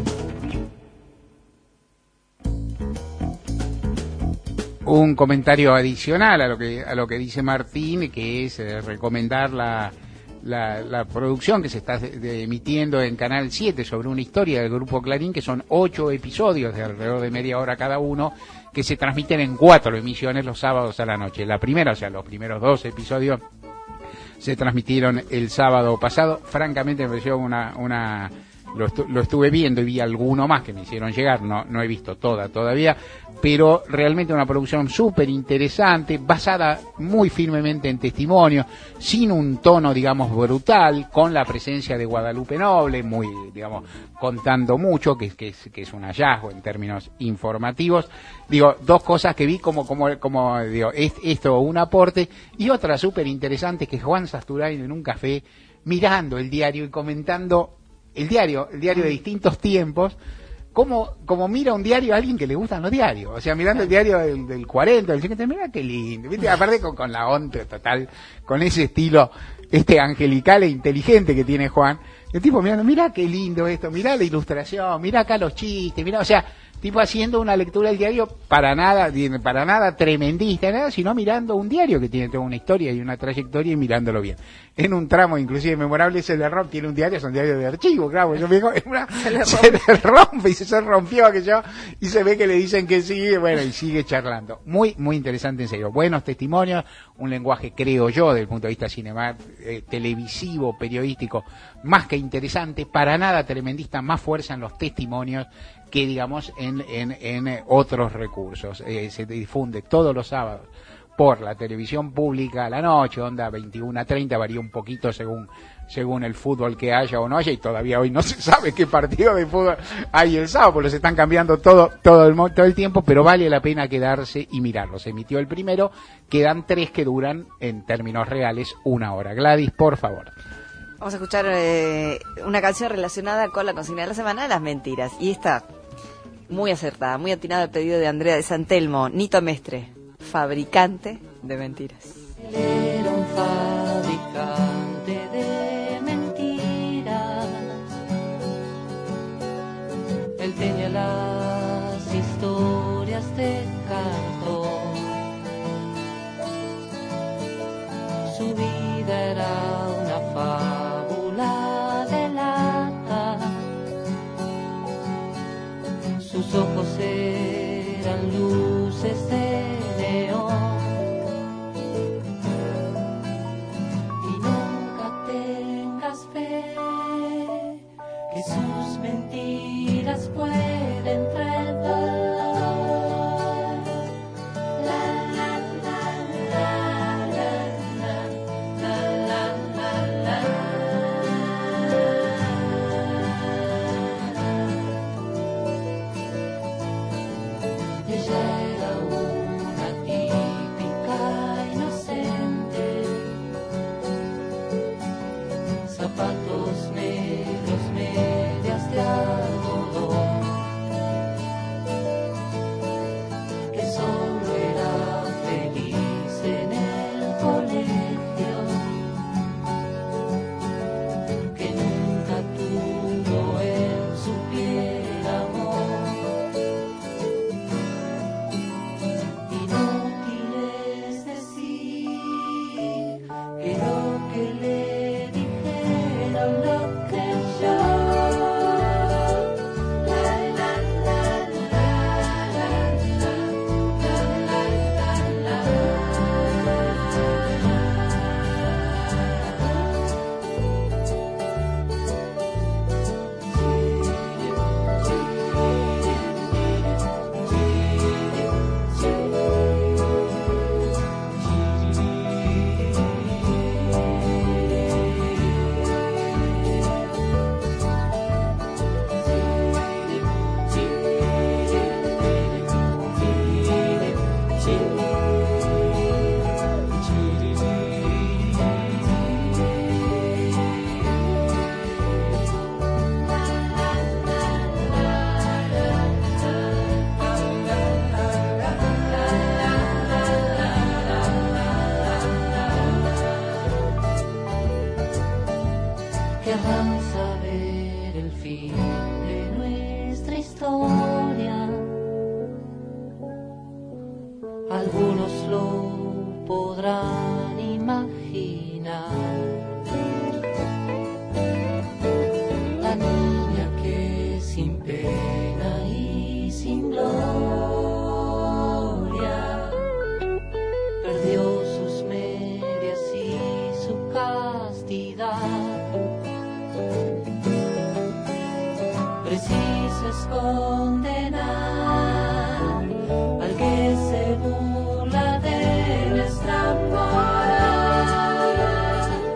Un comentario adicional a lo que dice Martín, que es recomendar la producción que se está emitiendo en Canal 7 sobre una historia del Grupo Clarín, que son 8 episodios de alrededor de media hora cada uno, que se transmiten en 4 emisiones los sábados a la noche. La primera, o sea, los primeros 2 episodios se transmitieron el sábado pasado. Francamente me pareció lo estuve viendo y vi alguno más que me hicieron llegar, no he visto toda todavía, pero realmente una producción súper interesante, basada muy firmemente en testimonio, sin un tono, digamos, brutal, con la presencia de Guadalupe Noble, muy, digamos, contando mucho, que es un hallazgo en términos informativos. Digo, dos cosas que vi como digo, esto un aporte, y otra súper interesante, que Juan Sasturain en un café, mirando el diario y comentando el diario de distintos tiempos, como mira un diario a alguien que le gustan los diarios, o sea, mirando el diario del 40, del 50, mira qué lindo, ¿viste? Aparte con la onda total, con ese estilo angelical e inteligente que tiene Juan, el tipo mirando, mira qué lindo esto, mira la ilustración, mira acá los chistes, mira, o sea, tipo haciendo una lectura del diario para nada tremendista, nada, sino mirando un diario que tiene toda una historia y una trayectoria y mirándolo bien. En un tramo inclusive memorable es el de Rob, tiene un diario, es un diario de archivo, claro, yo me digo, se le rompe y se rompió aquello y se ve que le dicen que sí, bueno, y sigue charlando. Muy, muy interesante, en serio. Buenos testimonios, un lenguaje, creo yo, desde el punto de vista televisivo, periodístico, más que interesante, para nada tremendista, más fuerza en los testimonios que, digamos, en otros recursos. Se difunde todos los sábados por la televisión pública a la noche, onda 21:30, varía un poquito según el fútbol que haya o no haya, y todavía hoy no se sabe qué partido de fútbol hay el sábado, porque se están cambiando todo el tiempo, pero vale la pena quedarse y mirarlo. Se emitió el primero, quedan 3 que duran, en términos reales, 1 hora. Gladys, por favor. Vamos a escuchar una canción relacionada con la consigna de la semana, las mentiras, y está muy acertada, muy atinada el pedido de Andrea de San Telmo, Nito Mestre, fabricante de mentiras. Era un fabricante de mentiras. Él tenía las historias de cartón. Su vida era una fábula de lata. Sus ojos eran luces de neón. Que sus mentiras pueden enredar. La la la la la la la la la. Ella era una típica inocente. Zapatos negros, medias de algodón, que solo era feliz en el colegio, que nunca tuvo en su piel amor. Inútil es decir que lo que le lo creyó. La la la la la la la querrán saber el fin de nuestra historia. Algunos lo podrán imaginar. La niña que sin pena y sin gloria perdió sus medias y su castidad. Preciso es condenar al que se burla de nuestra moral.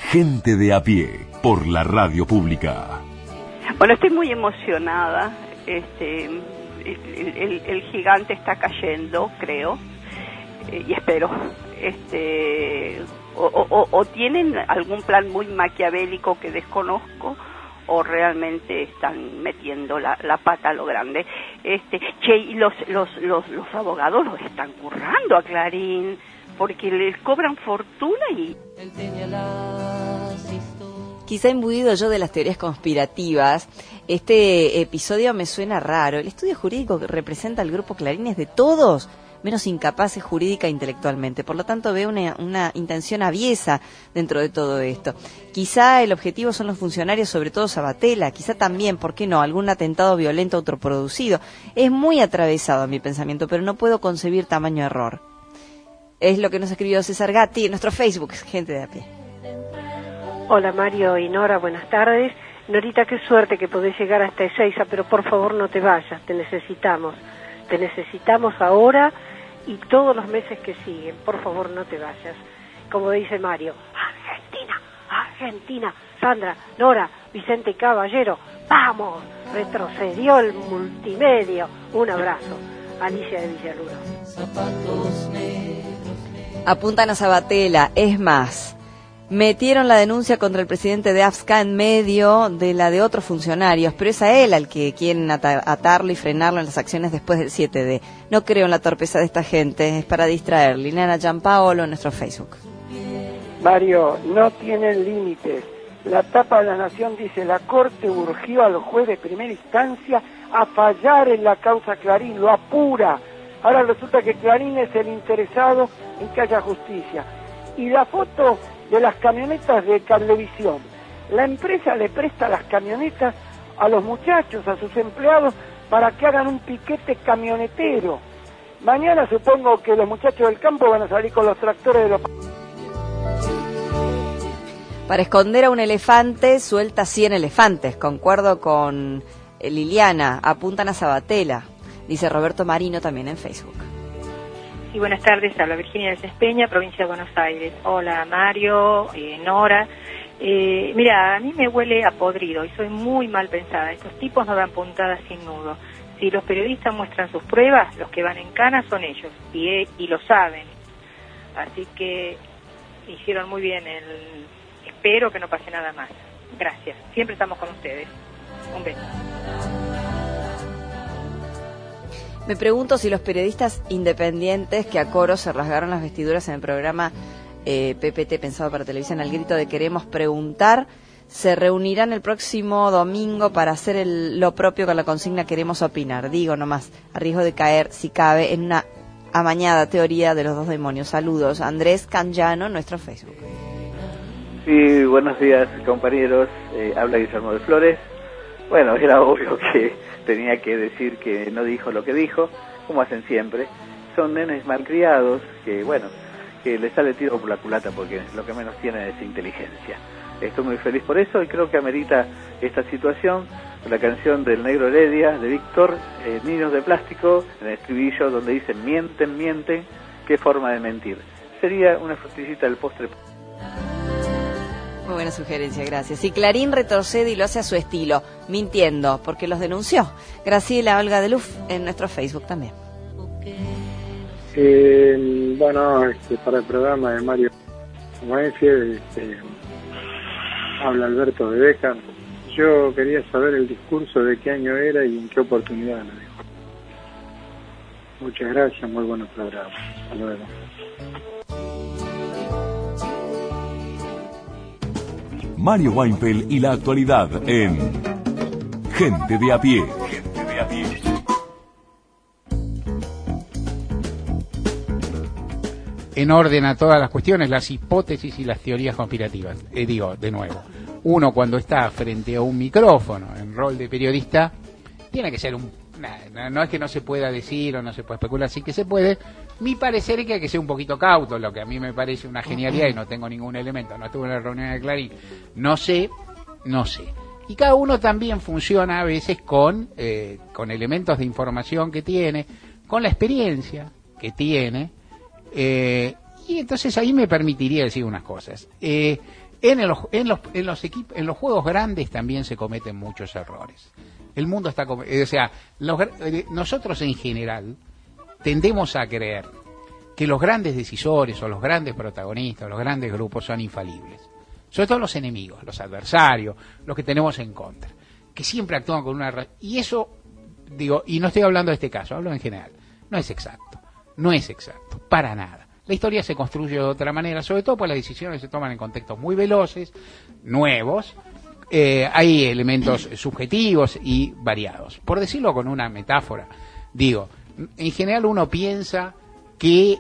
Gente de a pie, por la radio pública. Bueno, estoy muy emocionada. El gigante está cayendo, creo, y espero. O tienen algún plan muy maquiavélico que desconozco, o realmente están metiendo la pata a lo grande. Y los abogados los están currando a Clarín, porque les cobran fortuna y... Quizá imbuido yo de las teorías conspirativas, este episodio me suena raro. El estudio jurídico que representa al grupo Clarín es de todos menos incapaces jurídica e intelectualmente. Por lo tanto, veo una intención aviesa dentro de todo esto. Quizá el objetivo son los funcionarios, sobre todo Sabatella. Quizá también, ¿por qué no?, algún atentado violento autoproducido. Es muy atravesado mi pensamiento, pero no puedo concebir tamaño error. Es lo que nos escribió César Gatti en nuestro Facebook, Gente de a pie. Hola Mario y Nora, buenas tardes. Norita, qué suerte que podés llegar hasta Ezeiza, pero por favor no te vayas, te necesitamos. Te necesitamos ahora y todos los meses que siguen. Por favor, no te vayas. Como dice Mario, Argentina, Argentina. Sandra, Nora, Vicente Caballero, ¡vamos! Retrocedió el multimedio. Un abrazo. Alicia de Villaluro. Apuntan a Sabatella, es más. Metieron la denuncia contra el presidente de AFSCA en medio de la de otros funcionarios, pero es a él al que quieren atarlo y frenarlo en las acciones después del 7D. No creo en la torpeza de esta gente, es para distraer. Liliana Giampaolo en nuestro Facebook. Mario, no tienen límites. La tapa de La Nación dice: la Corte urgió al juez de primera instancia a fallar en la causa Clarín, lo apura. Ahora resulta que Clarín es el interesado en que haya justicia. Y la foto de las camionetas de Cablevisión. La empresa le presta las camionetas a los muchachos, a sus empleados, para que hagan un piquete camionetero. Mañana supongo que los muchachos del campo van a salir con los tractores de los... Para esconder a un elefante, suelta 100 elefantes. Concuerdo con Liliana, apuntan a Sabatella, dice Roberto Marino también en Facebook. Sí, buenas tardes, habla Virginia de Cespeña, provincia de Buenos Aires. Hola Mario, Nora. Mira, a mí me huele a podrido y soy muy mal pensada. Estos tipos no dan puntadas sin nudo. Si los periodistas muestran sus pruebas, los que van en cana son ellos, y lo saben. Así que hicieron muy bien. Espero que no pase nada más. Gracias. Siempre estamos con ustedes. Un beso. Me pregunto si los periodistas independientes que a coro se rasgaron las vestiduras en el programa PPT pensado para televisión al grito de queremos preguntar, se reunirán el próximo domingo para hacer lo propio con la consigna queremos opinar. Digo nomás, a riesgo de caer, si cabe, en una amañada teoría de los dos demonios. Saludos. Andrés Canjano, nuestro Facebook. Sí, buenos días compañeros. Habla Guillermo de Flores. Bueno, era obvio que tenía que decir que no dijo lo que dijo, como hacen siempre. Son nenes malcriados que, bueno, que les sale tiro por la culata porque lo que menos tienen es inteligencia. Estoy muy feliz por eso y creo que amerita esta situación. La canción del Negro Heredia, de Víctor, Niños de Plástico, en el estribillo donde dicen mienten, mienten, qué forma de mentir. Sería una frutillita del postre. Muy buena sugerencia, gracias. Y Clarín retrocede y lo hace a su estilo, mintiendo, porque los denunció. Graciela Olga de Luz en nuestro Facebook también. Bueno, para el programa de Mario Weinfeld, habla Alberto de Beca. Yo quería saber el discurso de qué año era y en qué oportunidad lo dijo. Muchas gracias, muy buenos programas. Hasta luego. Mario Weinfeld y la actualidad en Gente de a pie. Gente de a pie. En orden a todas las cuestiones, las hipótesis y las teorías conspirativas. Digo, de nuevo, uno cuando está frente a un micrófono en rol de periodista, tiene que ser no es que no se pueda decir o no se puede especular, sí que se puede. Mi parecer es que hay que ser un poquito cauto, lo que a mí me parece una genialidad y no tengo ningún elemento, no estuve en la reunión de Clarín, no sé. Y cada uno también funciona a veces con elementos de información que tiene, con la experiencia que tiene, y entonces ahí me permitiría decir unas cosas. En los juegos grandes también se cometen muchos errores. El mundo está... O sea, nosotros en general tendemos a creer que los grandes decisores o los grandes protagonistas o los grandes grupos son infalibles. Sobre todo los enemigos, los adversarios, los que tenemos en contra, que siempre actúan con una... Y eso, digo, y no estoy hablando de este caso, hablo en general, no es exacto, para nada. La historia se construye de otra manera, sobre todo porque las decisiones se toman en contextos muy veloces, nuevos, hay elementos subjetivos y variados. Por decirlo con una metáfora, digo, en general uno piensa que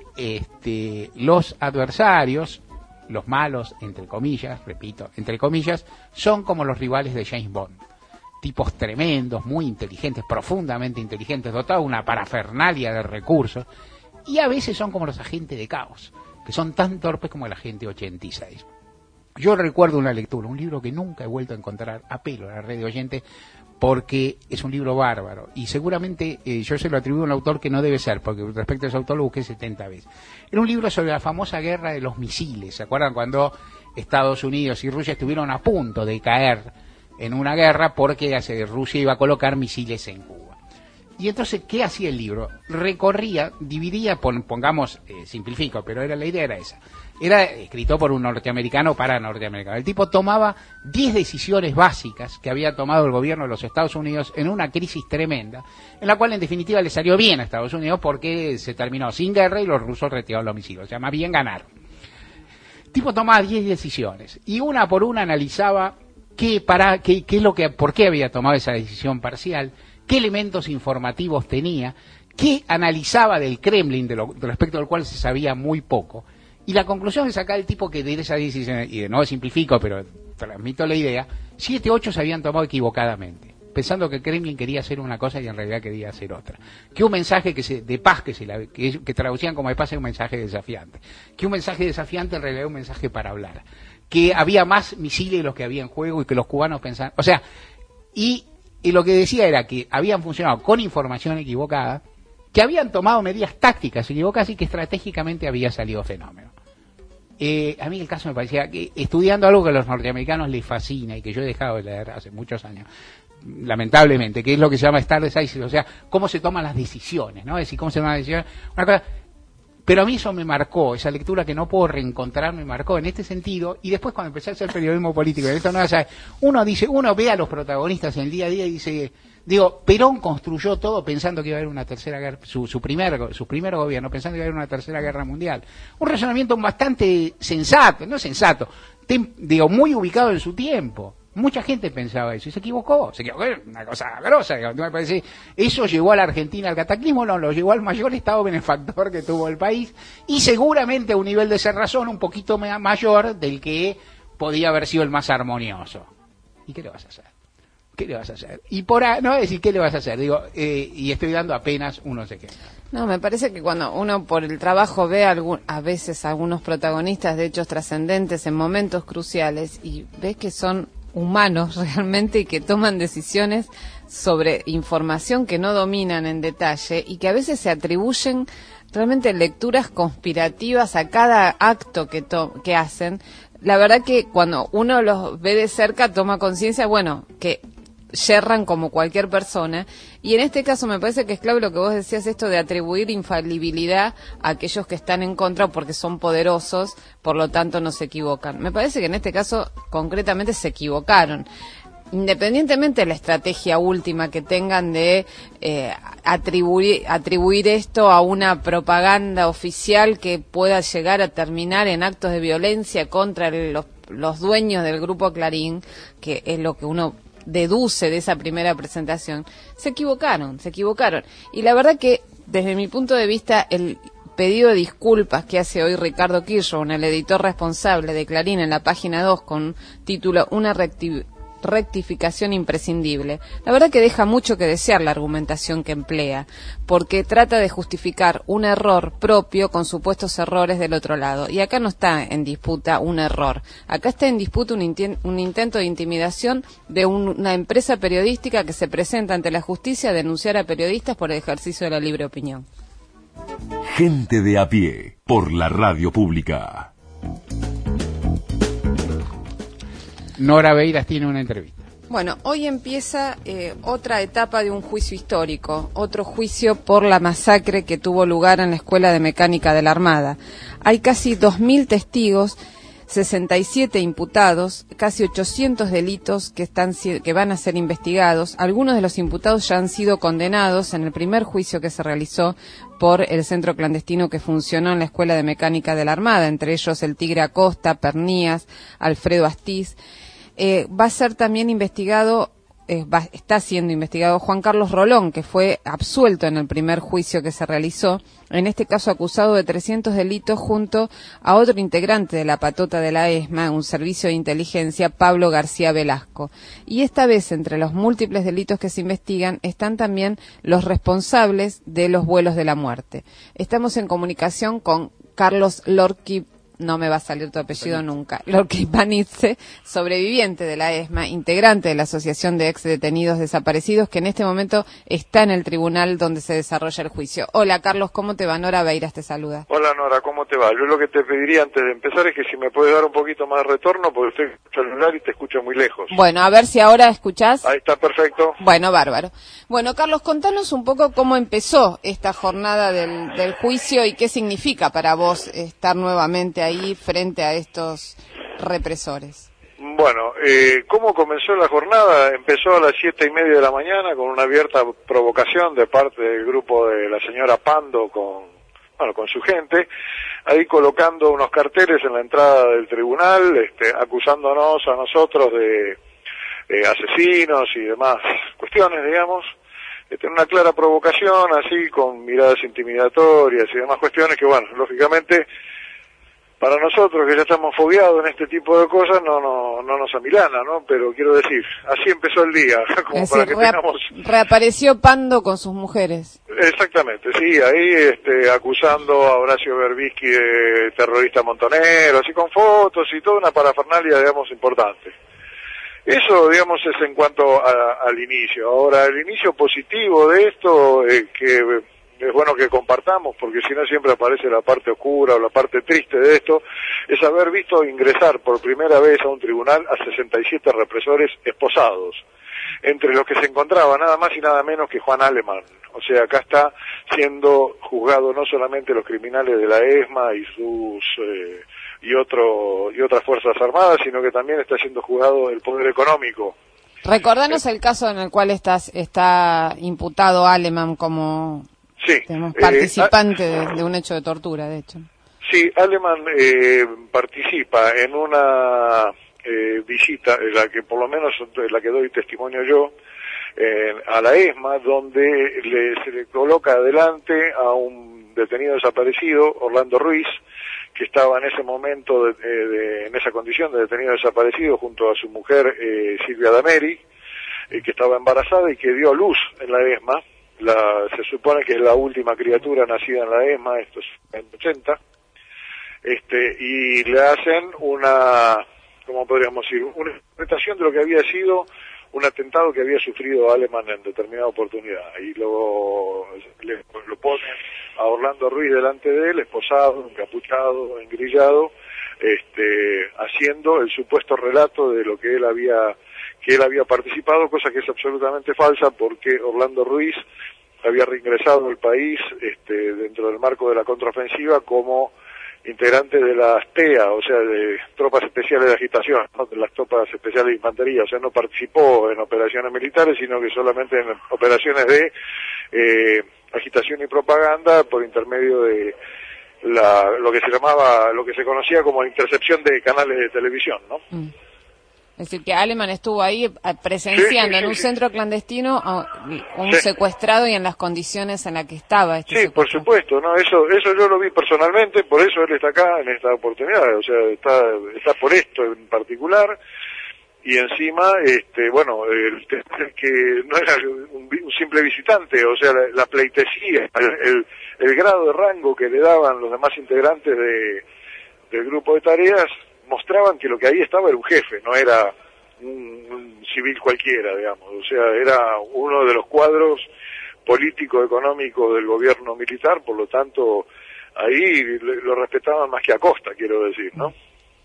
los adversarios, los malos, entre comillas, repito, entre comillas, son como los rivales de James Bond. Tipos tremendos, muy inteligentes, profundamente inteligentes, dotados de una parafernalia de recursos, y a veces son como los agentes de caos, que son tan torpes como el agente 86. Yo recuerdo una lectura, un libro que nunca he vuelto a encontrar, apelo a la red de oyentes, porque es un libro bárbaro, y seguramente yo se lo atribuyo a un autor que no debe ser, porque respecto a ese autor lo busqué 70 veces. Era un libro sobre la famosa guerra de los misiles. ¿Se acuerdan cuando Estados Unidos y Rusia estuvieron a punto de caer en una guerra porque Rusia iba a colocar misiles en Cuba? Y entonces, ¿qué hacía el libro? Recorría, dividía, pongamos, simplifico, pero la idea era esa. Era escrito por un norteamericano para norteamericanos. El tipo tomaba 10 decisiones básicas que había tomado el gobierno de los Estados Unidos en una crisis tremenda, en la cual en definitiva le salió bien a Estados Unidos porque se terminó sin guerra y los rusos retiraron los misiles. O sea, más bien ganaron. El tipo tomaba 10 decisiones y una por una analizaba por qué había tomado esa decisión parcial, qué elementos informativos tenía, qué analizaba del Kremlin, del respecto del cual se sabía muy poco. Y la conclusión es acá el tipo que de esa decisión, y de nuevo simplifico, pero transmito la idea, 7, 8 se habían tomado equivocadamente, pensando que el Kremlin quería hacer una cosa y en realidad quería hacer otra. Que un mensaje de paz que traducían como de paz era un mensaje desafiante. Que un mensaje desafiante en realidad era un mensaje para hablar. Que había más misiles de los que había en juego y que los cubanos pensaban... O sea, y lo que decía era que habían funcionado con información equivocada, que habían tomado medidas tácticas equivocadas y que estratégicamente había salido fenómeno. A mí el caso me parecía que, estudiando algo que a los norteamericanos les fascina y que yo he dejado de leer hace muchos años, lamentablemente, que es lo que se llama Star Decisions, o sea, cómo se toman las decisiones, ¿no? Es decir, cómo se toman las decisiones, una cosa... Pero a mí eso me marcó, esa lectura que no puedo reencontrar me marcó en este sentido, y después cuando empecé a hacer periodismo político, uno ve a los protagonistas en el día a día y dice, Perón construyó todo pensando que iba a haber una tercera guerra, su primer gobierno, pensando que iba a haber una tercera guerra mundial. Un razonamiento bastante sensato, muy ubicado en su tiempo. Mucha gente pensaba eso y se equivocó, una cosa grosa, me parece. Eso llevó a la Argentina al cataclismo, no, lo llevó al mayor estado benefactor que tuvo el país y seguramente a un nivel de cerrazón un poquito mayor del que podía haber sido el más armonioso. ¿Y qué le vas a hacer? Y no decir qué le vas a hacer, y estoy dando apenas unos ejemplos. No, me parece que cuando uno por el trabajo ve a veces algunos protagonistas de hechos trascendentes en momentos cruciales y ves que son humanos realmente y que toman decisiones sobre información que no dominan en detalle y que a veces se atribuyen realmente lecturas conspirativas a cada acto que hacen. La verdad que cuando uno los ve de cerca toma conciencia, que yerran como cualquier persona, y en este caso me parece que es clave lo que vos decías, esto de atribuir infalibilidad a aquellos que están en contra porque son poderosos, por lo tanto no se equivocan. Me parece que en este caso concretamente se equivocaron, independientemente de la estrategia última que tengan de atribuir esto a una propaganda oficial que pueda llegar a terminar en actos de violencia contra los dueños del grupo Clarín, que es lo que uno deduce de esa primera presentación. Se equivocaron. Y la verdad que, desde mi punto de vista, el pedido de disculpas que hace hoy Ricardo Kirchhoff, el editor responsable de Clarín, en la página 2, con título Una rectificación imprescindible, la verdad que deja mucho que desear la argumentación que emplea, porque trata de justificar un error propio con supuestos errores del otro lado. Y acá no está en disputa un error, acá está en disputa un intento de intimidación de una empresa periodística que se presenta ante la justicia a denunciar a periodistas por el ejercicio de la libre opinión. Gente de a pie, por la radio pública. Nora Beiras tiene una entrevista. Bueno, hoy empieza otra etapa de un juicio histórico, otro juicio por la masacre que tuvo lugar en la Escuela de Mecánica de la Armada. Hay casi 2.000 testigos, 67 imputados, casi 800 delitos que van a ser investigados. Algunos de los imputados ya han sido condenados en el primer juicio que se realizó por el centro clandestino que funcionó en la Escuela de Mecánica de la Armada, entre ellos el Tigre Acosta, Pernías, Alfredo Astiz. Va a ser también investigado, está siendo investigado Juan Carlos Rolón, que fue absuelto en el primer juicio que se realizó, en este caso acusado de 300 delitos junto a otro integrante de la patota de la ESMA, un servicio de inteligencia, Pablo García Velasco. Y esta vez, entre los múltiples delitos que se investigan, están también los responsables de los vuelos de la muerte. Estamos en comunicación con Carlos Lorqui, no me va a salir tu apellido nunca, Lorqui Panizze, sobreviviente de la ESMA, integrante de la Asociación de Ex Detenidos Desaparecidos, que en este momento está en el tribunal donde se desarrolla el juicio. Hola Carlos, ¿cómo te va? Nora Beiras te saluda. Hola Nora, ¿cómo te va? Yo lo que te pediría antes de empezar es que si me puedes dar un poquito más de retorno, porque estoy escuchando el celular y te escucho muy lejos. Bueno, a ver si ahora escuchás. Ahí está, perfecto. Bueno, bárbaro. Bueno, Carlos, contanos un poco cómo empezó esta jornada del juicio y qué significa para vos estar nuevamente ahí frente a estos represores. Bueno, ¿cómo comenzó la jornada? Empezó a las 7:30 de la mañana con una abierta provocación de parte del grupo de la señora Pando con su gente, ahí colocando unos carteles en la entrada del tribunal, acusándonos a nosotros de asesinos y demás cuestiones, digamos. Una clara provocación, así, con miradas intimidatorias y demás cuestiones que, bueno, lógicamente, para nosotros que ya estamos fobiados en este tipo de cosas no nos amilana, ¿no? Pero quiero decir, así empezó el día, como es para decir, que tengamos... reapareció Pando con sus mujeres. Exactamente, sí, ahí acusando a Horacio Berbisky de terrorista montonero, así con fotos y toda una parafernalia, digamos, importante. Eso, digamos, es en cuanto al inicio. Ahora, el inicio positivo de esto, que es bueno que compartamos, porque si no siempre aparece la parte oscura o la parte triste de esto, es haber visto ingresar por primera vez a un tribunal a 67 represores esposados, entre los que se encontraba nada más y nada menos que Juan Alemán. O sea, acá está siendo juzgado no solamente los criminales de la ESMA y sus y otras fuerzas armadas, sino que también está siendo juzgado el poder económico. Recordanos el caso en el cual está imputado Alemán como participante de un hecho de tortura, de hecho. Sí, Alemán participa en una visita, en la que por lo menos en la que doy testimonio yo, a la ESMA, donde se le coloca adelante a un detenido desaparecido, Orlando Ruiz, que estaba en ese momento en esa condición de detenido desaparecido junto a su mujer Silvia Dameri, que estaba embarazada y que dio a luz en la ESMA. Se supone que es la última criatura nacida en la ESMA, esto es en 80, y le hacen ¿cómo podríamos decir? Una interpretación de lo que había sido un atentado que había sufrido Alemán en determinada oportunidad, y luego lo ponen a Orlando Ruiz delante de él, esposado, encapuchado, engrillado, haciendo el supuesto relato de lo que él había participado, cosa que es absolutamente falsa, porque Orlando Ruiz había reingresado al país dentro del marco de la contraofensiva como integrante de las TEA, o sea, de Tropas Especiales de Agitación, ¿no? De las Tropas Especiales de Infantería, o sea, no participó en operaciones militares, sino que solamente en operaciones de agitación y propaganda por intermedio de lo que se conocía como intercepción de canales de televisión, ¿no? Es decir, que Alemán estuvo ahí presenciando en un centro clandestino a un secuestrado y en las condiciones en las que estaba este secuestro. Por supuesto, ¿no? Eso yo lo vi personalmente, por eso él está acá en esta oportunidad, o sea, está por esto en particular, y encima, que no era un simple visitante, o sea, la pleitesía, el grado de rango que le daban los demás integrantes del grupo de tareas, mostraban que lo que ahí estaba era un jefe, no era un civil cualquiera, digamos, o sea, era uno de los cuadros político-económicos del gobierno militar, por lo tanto, ahí lo respetaban más que a Costa, quiero decir, ¿no?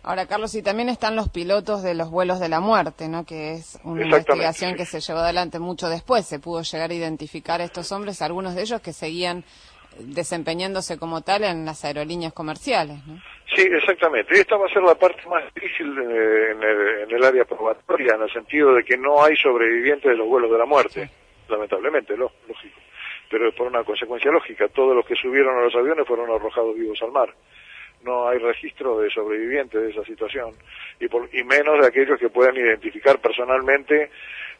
Ahora, Carlos, y también están los pilotos de los vuelos de la muerte, ¿no? Que es una investigación que se llevó adelante mucho después. Se pudo llegar a identificar a estos hombres, algunos de ellos que seguían desempeñándose como tal en las aerolíneas comerciales, ¿no? Sí, exactamente. Esta va a ser la parte más difícil en el área probatoria, en el sentido de que no hay sobrevivientes de los vuelos de la muerte, lamentablemente, lógico. Pero por una consecuencia lógica, todos los que subieron a los aviones fueron arrojados vivos al mar. No hay registro de sobrevivientes de esa situación, y menos de aquellos que puedan identificar personalmente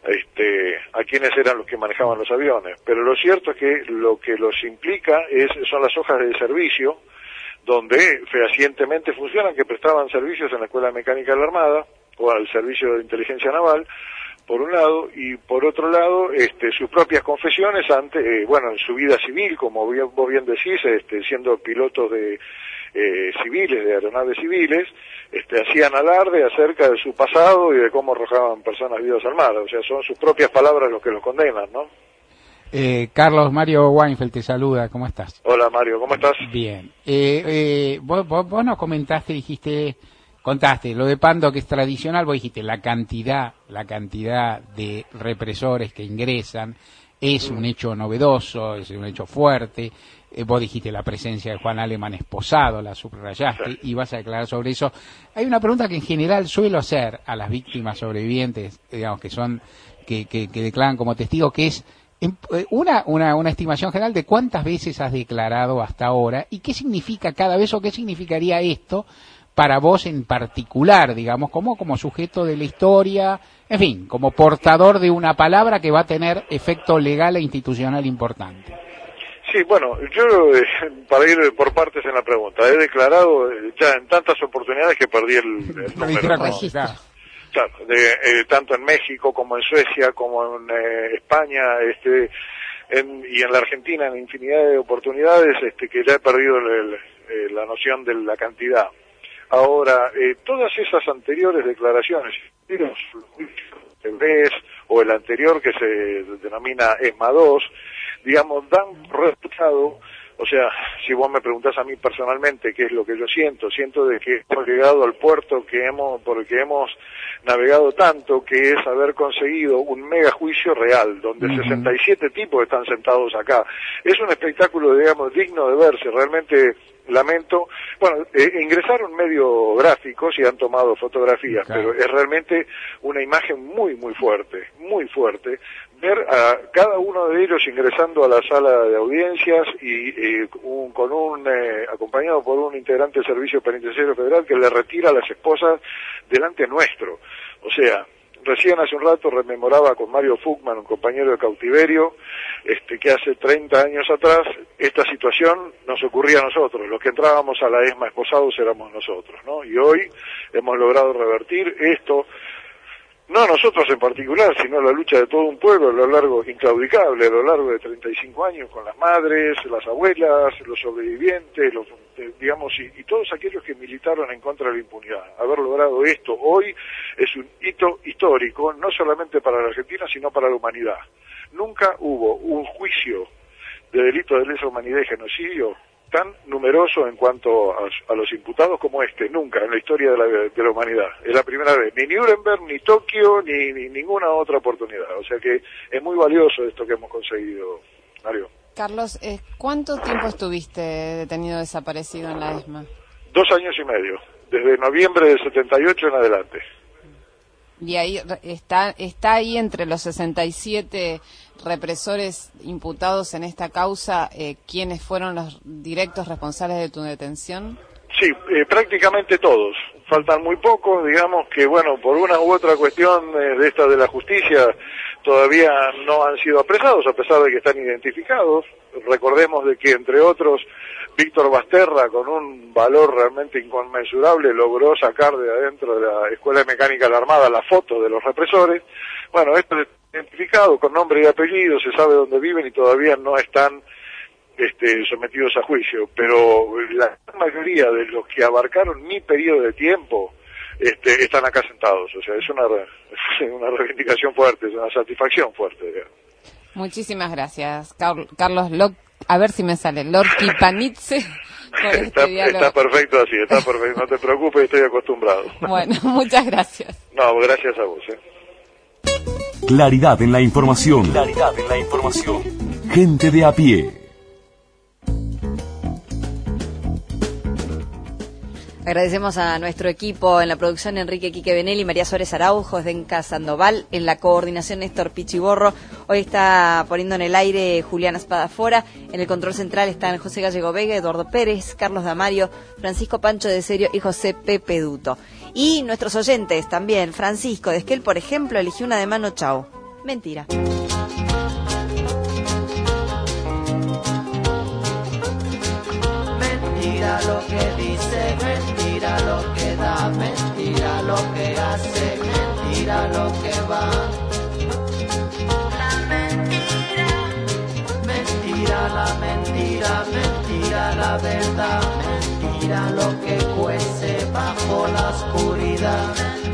a quienes eran los que manejaban los aviones. Pero lo cierto es que lo que los implica son las hojas de servicio, donde fehacientemente funcionan, que prestaban servicios en la Escuela Mecánica de la Armada o al Servicio de Inteligencia Naval, por un lado, y por otro lado, sus propias confesiones ante, en su vida civil, como vos bien decís, siendo pilotos de civiles, de aeronaves civiles, hacían alarde acerca de su pasado y de cómo arrojaban personas vivas al mar. O sea, son sus propias palabras los que los condenan, ¿no? Carlos, Mario Weinfeld te saluda, ¿cómo estás? Hola Mario, ¿cómo estás? Bien. Vos nos comentaste, contaste lo de Pando, que es tradicional, vos dijiste la cantidad de represores que ingresan es un hecho novedoso, es un hecho fuerte. Vos dijiste la presencia de Juan Aleman esposado, la subrayaste, y vas a declarar sobre eso. Hay una pregunta que en general suelo hacer a las víctimas sobrevivientes, digamos, que declaran como testigo, que es una estimación general de cuántas veces has declarado hasta ahora y qué significa cada vez, o qué significaría esto para vos en particular, digamos, como sujeto de la historia, en fin, como portador de una palabra que va a tener efecto legal e institucional importante. Sí, bueno, yo, para ir por partes en la pregunta, he declarado ya en tantas oportunidades que perdí el número. Claro, tanto en México como en Suecia, como en España, y en la Argentina, en infinidad de oportunidades, que ya he perdido la noción de la cantidad. Ahora, todas esas anteriores declaraciones, el BES o el anterior que se denomina ESMA 2, digamos, dan resultado. O sea, si vos me preguntás a mí personalmente qué es lo que yo siento de que hemos llegado al puerto porque hemos navegado tanto, que es haber conseguido un mega juicio real, donde 67 tipos están sentados acá. Es un espectáculo, digamos, digno de verse, realmente lamento. Bueno, ingresaron medio gráficos y han tomado fotografías, pero es realmente una imagen muy, muy fuerte, ver a cada uno de ellos ingresando a la sala de audiencias y acompañado por un integrante del Servicio Penitenciario Federal que le retira a las esposas delante nuestro. O sea, recién hace un rato rememoraba con Mario Fugman, un compañero de cautiverio, que hace 30 años atrás esta situación nos ocurría a nosotros, los que entrábamos a la ESMA esposados éramos nosotros, ¿no? Y hoy hemos logrado revertir esto, no nosotros en particular, sino la lucha de todo un pueblo a lo largo, inclaudicable, a lo largo de 35 años, con las madres, las abuelas, los sobrevivientes, digamos, y todos aquellos que militaron en contra de la impunidad. Haber logrado esto hoy es un hito histórico, no solamente para la Argentina, sino para la humanidad. Nunca hubo un juicio de delito de lesa humanidad y genocidio tan numeroso en cuanto a los imputados como nunca en la historia de la humanidad. Es la primera vez, ni Nuremberg, ni Tokio, ni ninguna otra oportunidad. O sea que es muy valioso esto que hemos conseguido, Mario. Carlos, ¿cuánto tiempo estuviste detenido desaparecido en la ESMA? 2 años y medio, desde noviembre del 78 en adelante. Y ahí está ahí entre los 67 represores imputados en esta causa, ¿quiénes fueron los directos responsables de tu detención? Sí, prácticamente todos. Faltan muy pocos, digamos que, bueno, por una u otra cuestión de esta de la justicia, todavía no han sido apresados, a pesar de que están identificados. Recordemos de que, entre otros, Víctor Basterra, con un valor realmente inconmensurable, logró sacar de adentro de la Escuela de Mecánica de la Armada la foto de los represores. Bueno, esto es identificado con nombre y apellido, se sabe dónde viven y todavía no están sometidos a juicio, pero la mayoría de los que abarcaron mi periodo de tiempo están acá sentados. O sea, es una reivindicación fuerte, es una satisfacción fuerte, digamos. Muchísimas gracias, Carlos. A ver si me sale. Lorquipanidze Está perfecto así, está perfecto. No te preocupes, estoy acostumbrado. Bueno, muchas gracias. No, gracias a vos. Claridad en la información. Claridad en la información. Gente de a pie. Agradecemos a nuestro equipo en la producción, Enrique Quique Benelli, María Suárez Araujo, Zdenka Sandoval, en la coordinación Néstor Pichiborro. Hoy está poniendo en el aire Juliana Espadafora, en el control central están José Gallego Vega, Eduardo Pérez, Carlos Damario, Francisco Pancho de Serio y José Pepe Duto. Y nuestros oyentes también, Francisco de Esquel, por ejemplo, eligió una de Mano Chao. Mentira. Mentira lo que dice, mentira lo que da, mentira lo que hace, mentira lo que va. La mentira, mentira la mentira, mentira la verdad, mentira lo que cuece bajo la oscuridad.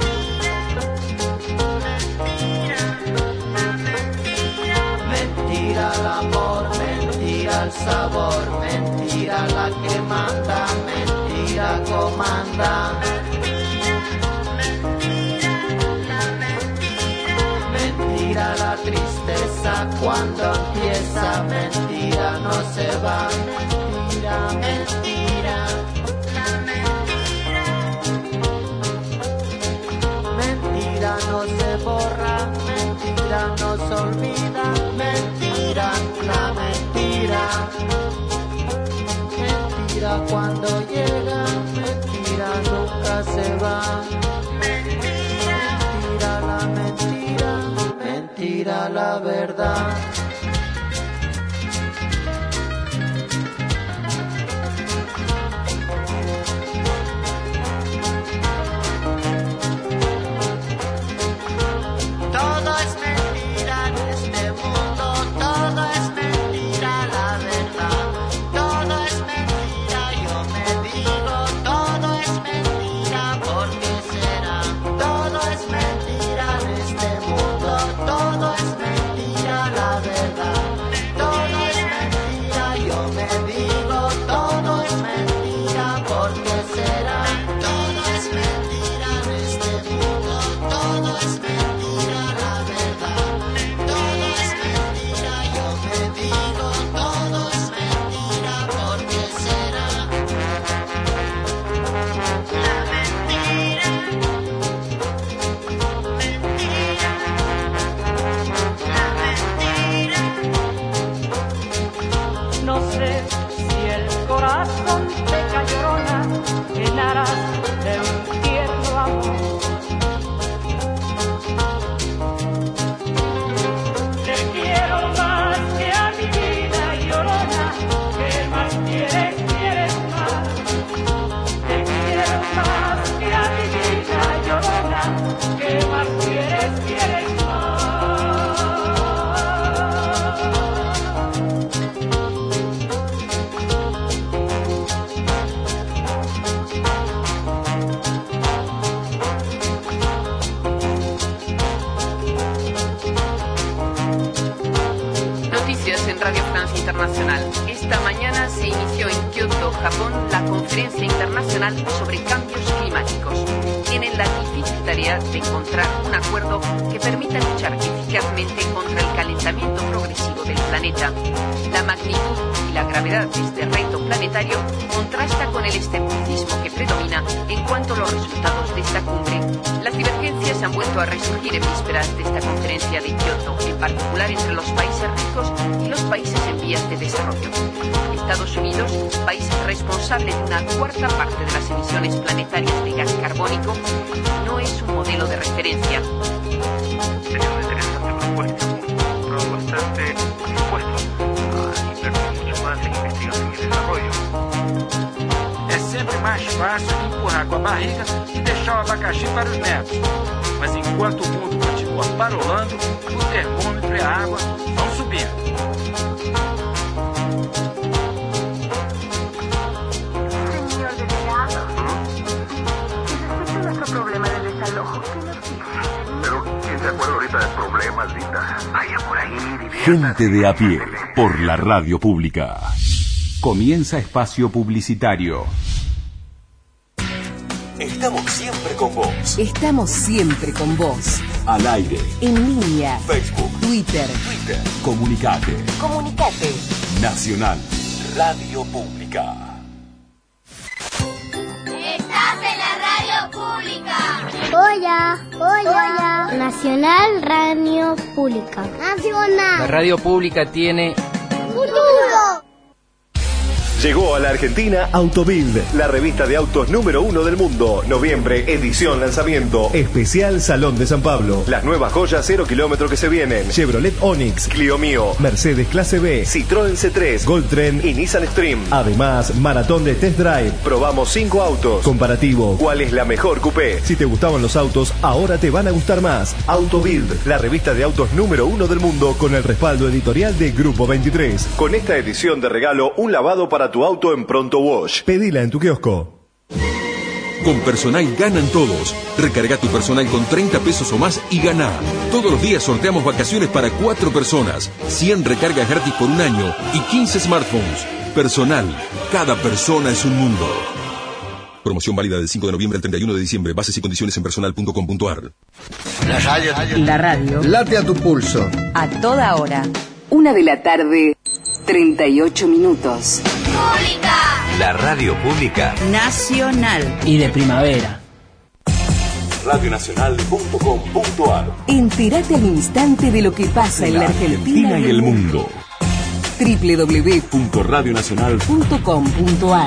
Mentira el amor, mentira el sabor, mentira la que manda, mentira comanda. Mentira la tristeza cuando empieza, mentira no se va, mentira, mentira. Mentira no se borra, mentira no se olvida, mentira, la mentira. Mentira cuando llega, mentira nunca se va. Mentira la mentira, mentira la verdad. Todo es mentira en este mundo, todo es mentira la verdad. Todo es mentira, yo me digo, todo es mentira, ¿por qué será? Todo es mentira en este mundo, todo es mentira la verdad. Todo es mentira, yo me digo, todo es mentira, ¿por qué será? Todo es mentira en este mundo, todo es mentira. No sé si el corazón te llorona en aras de un tierno amor. Te quiero más que a mi vida llorona, ¿qué más quieres, quieres más? Te quiero más que a mi vida llorona, ¿qué más quieres, quieres más? Noticias en Radio Francia Internacional. Esta mañana se inició en Kioto, Japón, la Conferencia Internacional sobre Cambios Climáticos. Tienen la difícil tarea de encontrar un acuerdo que permita luchar eficazmente contra el calentamiento progresivo del planeta. La magnitud y la gravedad de este reto planetario contrasta con el escepticismo que predomina en cuanto a los resultados de esta cumbre. Las divergencias han vuelto a resurgir en vísperas de esta conferencia de Kioto, en particular entre los países ricos y los países en vías de desarrollo. Estados Unidos, país responsable de una cuarta parte de las emisiones planetarias de gas carbónico, no es un modelo de referencia. Sería una interesante propuesta, bastante dispuesto a invertir mucho más en investigación y desarrollo. É sempre mais fácil empurrar com a barriga e deixar o abacaxi para os netos. Mas enquanto o mundo continua parolando, o termômetro e a água vão subindo. Señor delegado, y respecto a nuestro problema del desalojo, ¿qué nos dice? Pero, ¿quién se acuerda ahorita del problema, Linda? Vaya por ahí, diviértase. Gente de a pie, por la radio pública. Comienza espacio publicitario. Estamos siempre con vos. Estamos siempre con vos. Al aire. En línea. Facebook. Twitter. Comunicate. Comunicate. Nacional. Radio Pública. Estás en la radio pública. Hola. Nacional Radio Pública. Nacional. La radio pública tiene futuro. Llegó a la Argentina Autobild, la revista de autos número 1 del mundo. Noviembre, edición lanzamiento. Especial Salón de San Pablo. Las nuevas joyas 0 kilómetros que se vienen. Chevrolet Onix, Clio Mio, Mercedes Clase B, Citroën C3, Goldtrend y Nissan Stream. Además, maratón de test drive. Probamos 5 autos. Comparativo. ¿Cuál es la mejor coupé? Si te gustaban los autos, ahora te van a gustar más. Autobild, la revista de autos número 1 del mundo con el respaldo editorial de Grupo 23. Con esta edición de regalo, un lavado para tu auto en Pronto Wash. Pedila en tu kiosco. Con Personal ganan todos. Recarga tu Personal con 30 pesos o más y gana. Todos los días sorteamos vacaciones para 4 personas, 100 recargas gratis por un año y 15 smartphones. Personal, cada persona es un mundo. Promoción válida del 5 de noviembre al 31 de diciembre. Bases y condiciones en personal.com.ar. La radio. Late a tu pulso. A toda hora. 1:00 PM, 38 minutos. Pública. La radio pública. Nacional. Y de primavera. Radionacional.com.ar. Entérate al instante de lo que pasa en la Argentina y el mundo. www.radionacional.com.ar.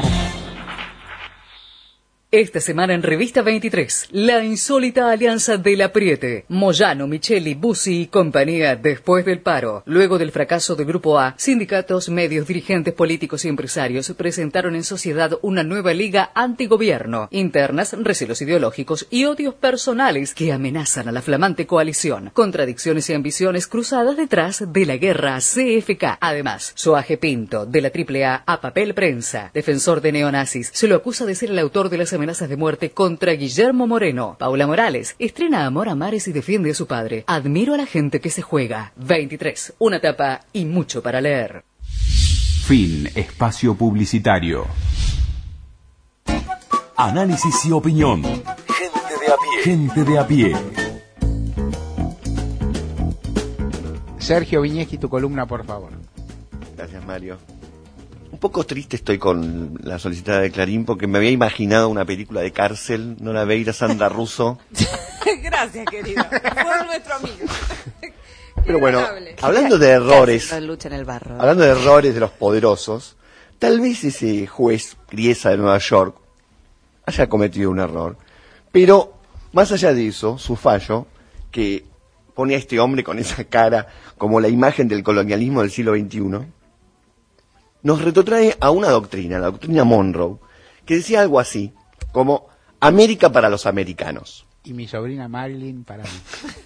Esta semana en Revista 23, la insólita alianza del Apriete. Moyano, Micheli, Bussi y compañía después del paro. Luego del fracaso del Grupo A, sindicatos, medios, dirigentes políticos y empresarios presentaron en sociedad una nueva liga antigobierno. Internas, recelos ideológicos y odios personales que amenazan a la flamante coalición. Contradicciones y ambiciones cruzadas detrás de la guerra CFK. Además, Soaje Pinto, de la AAA a papel prensa, defensor de neonazis, se lo acusa de ser el autor de las amenazas de muerte contra Guillermo Moreno. Paula Morales estrena Amor a Mares y defiende a su padre. Admiro a la gente que se juega. 23, una tapa y mucho para leer. Fin. Espacio publicitario. Análisis y opinión. Gente de a pie. Gente de a pie. Sergio Viñeschi, tu columna, por favor. Gracias, Mario. Un poco triste estoy con la solicitada de Clarín porque me había imaginado una película de cárcel, Nora Beira, Sandra Russo. Gracias, querido. Fue nuestro amigo. Pero bueno, hablando de errores, Lucha en el barro. hablando de errores de los poderosos, tal vez ese juez Griesa de Nueva York haya cometido un error. Pero, más allá de eso, su fallo, que pone a este hombre con esa cara como la imagen del colonialismo del siglo XXI, nos retrotrae a una doctrina, la doctrina Monroe, que decía algo así, como América para los americanos. Y mi sobrina Marilyn para mí.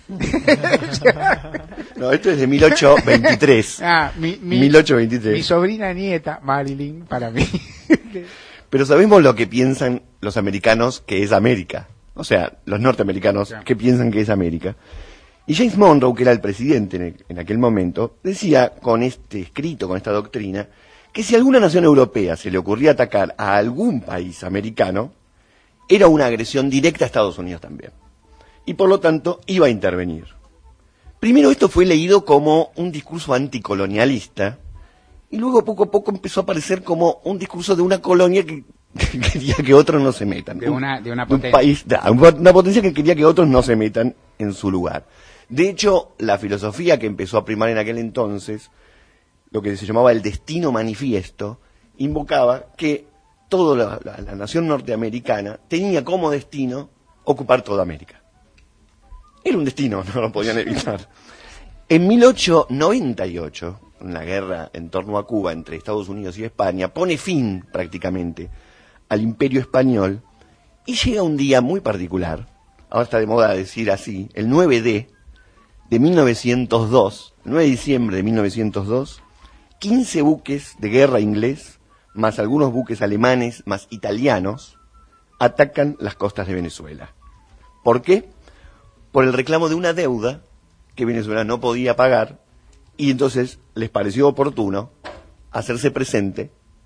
No, esto es de 1823. 1823. Mi sobrina nieta Marilyn para mí. Pero sabemos lo que piensan los americanos que es América. O sea, los norteamericanos que piensan que es América. Y James Monroe, que era el presidente en aquel momento, decía con este escrito, con esta doctrina, que si a alguna nación europea se le ocurría atacar a algún país americano, era una agresión directa a Estados Unidos también. Y por lo tanto, iba a intervenir. Primero esto fue leído como un discurso anticolonialista, y luego poco a poco empezó a aparecer como un discurso de una colonia que quería que otros no se metan. De una un potencia. país, una potencia que quería que otros no se metan en su lugar. De hecho, la filosofía que empezó a primar en aquel entonces, lo que se llamaba el destino manifiesto, invocaba que toda la nación norteamericana tenía como destino ocupar toda América. Era un destino, no lo podían evitar. En 1898, en la guerra en torno a Cuba entre Estados Unidos y España, pone fin prácticamente al imperio español y llega un día muy particular, ahora está de moda decir así, el 9D de 1902, el 9 de diciembre de 1902, 15 buques de guerra inglés, más algunos buques alemanes, más italianos, atacan las costas de Venezuela. ¿Por qué? Por el reclamo de una deuda que Venezuela no podía pagar, y entonces les pareció oportuno hacerse presente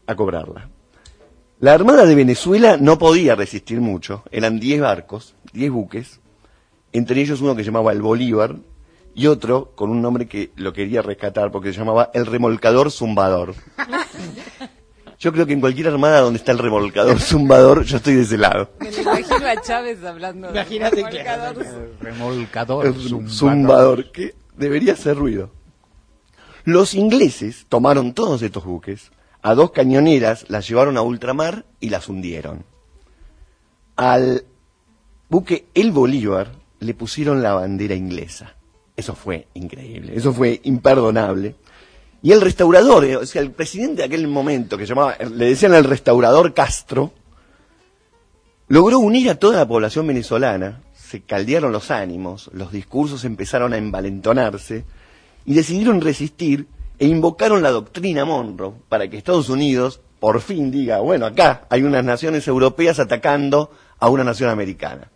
a cobrarla. La Armada de Venezuela no podía resistir mucho, eran 10 barcos, 10 buques, entre ellos uno que se llamaba el Bolívar y otro con un nombre que lo quería rescatar porque se llamaba el Remolcador Zumbador. Yo creo que en cualquier armada donde está el remolcador zumbador, yo estoy de ese lado. Me lo imagino a Chávez hablando. Imagínate de que remolcador zumbador, que debería hacer ruido. Los ingleses tomaron todos estos buques, a 2 cañoneras las llevaron a ultramar y las hundieron. Al buque El Bolívar le pusieron la bandera inglesa. Eso fue increíble, eso fue imperdonable. Y el restaurador, o sea, el presidente de aquel momento, que llamaba, le decían el restaurador Castro, logró unir a toda la población venezolana, se caldearon los ánimos, los discursos empezaron a envalentonarse, y decidieron resistir e invocaron la doctrina Monroe para que Estados Unidos por fin diga, bueno, acá hay unas naciones europeas atacando a una nación americana.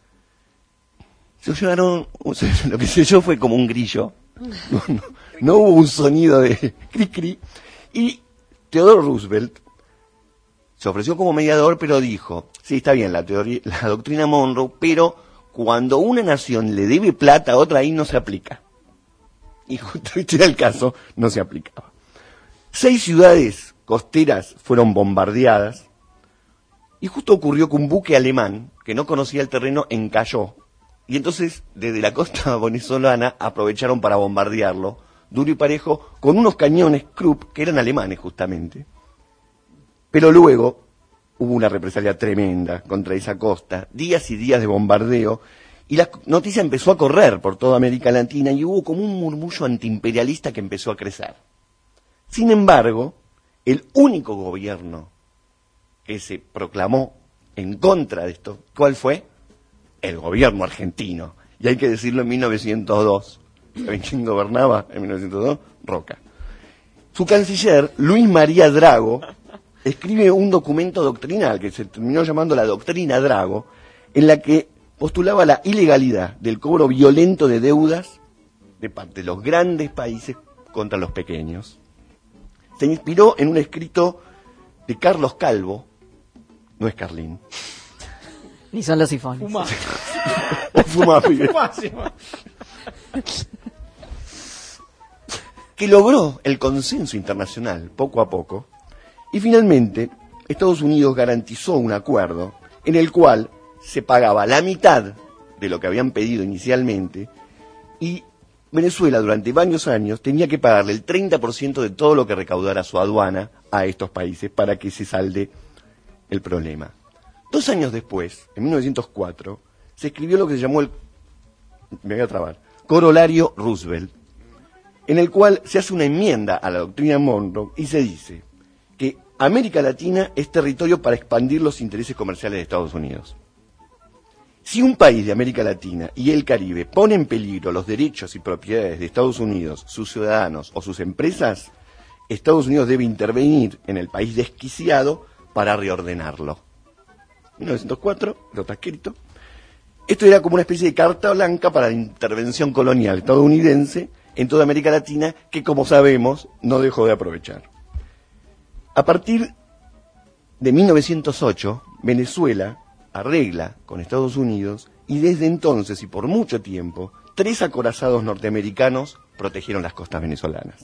Se llevaron, lo que se oyó fue como un grillo. No hubo un sonido de cri cri. Y Theodore Roosevelt se ofreció como mediador, pero dijo, sí, está bien la doctrina Monroe, pero cuando una nación le debe plata a otra, ahí no se aplica. Y justo este era el caso, no se aplicaba. 6 ciudades costeras fueron bombardeadas, y justo ocurrió que un buque alemán, que no conocía el terreno, encalló. Y entonces, desde la costa venezolana, aprovecharon para bombardearlo, duro y parejo, con unos cañones Krupp, que eran alemanes justamente. Pero luego hubo una represalia tremenda contra esa costa, días y días de bombardeo, y la noticia empezó a correr por toda América Latina, y hubo como un murmullo antiimperialista que empezó a crecer. Sin embargo, el único gobierno que se proclamó en contra de esto, ¿cuál fue? El gobierno argentino. Y hay que decirlo, en 1902. ¿Saben quién gobernaba en 1902? Roca. Su canciller, Luis María Drago, escribe un documento doctrinal que se terminó llamando la Doctrina Drago, en la que postulaba la ilegalidad del cobro violento de deudas de parte de los grandes países contra los pequeños. Se inspiró en un escrito de Carlos Calvo, no es Carlín. Ni son los sifones. Fuma, pibe. Que logró el consenso internacional poco a poco, y finalmente Estados Unidos garantizó un acuerdo en el cual se pagaba la mitad de lo que habían pedido inicialmente, y Venezuela durante varios años tenía que pagarle el 30% de todo lo que recaudara su aduana a estos países para que se salde el problema. 2 años después, en 1904, se escribió lo que se llamó Corolario Roosevelt, en el cual se hace una enmienda a la doctrina Monroe y se dice que América Latina es territorio para expandir los intereses comerciales de Estados Unidos. Si un país de América Latina y el Caribe pone en peligro los derechos y propiedades de Estados Unidos, sus ciudadanos o sus empresas, Estados Unidos debe intervenir en el país desquiciado para reordenarlo. 1904, lo está escrito. Esto era como una especie de carta blanca para la intervención colonial estadounidense en toda América Latina, que como sabemos no dejó de aprovechar. A partir de 1908, Venezuela arregla con Estados Unidos, y desde entonces y por mucho tiempo, 3 acorazados norteamericanos protegieron las costas venezolanas.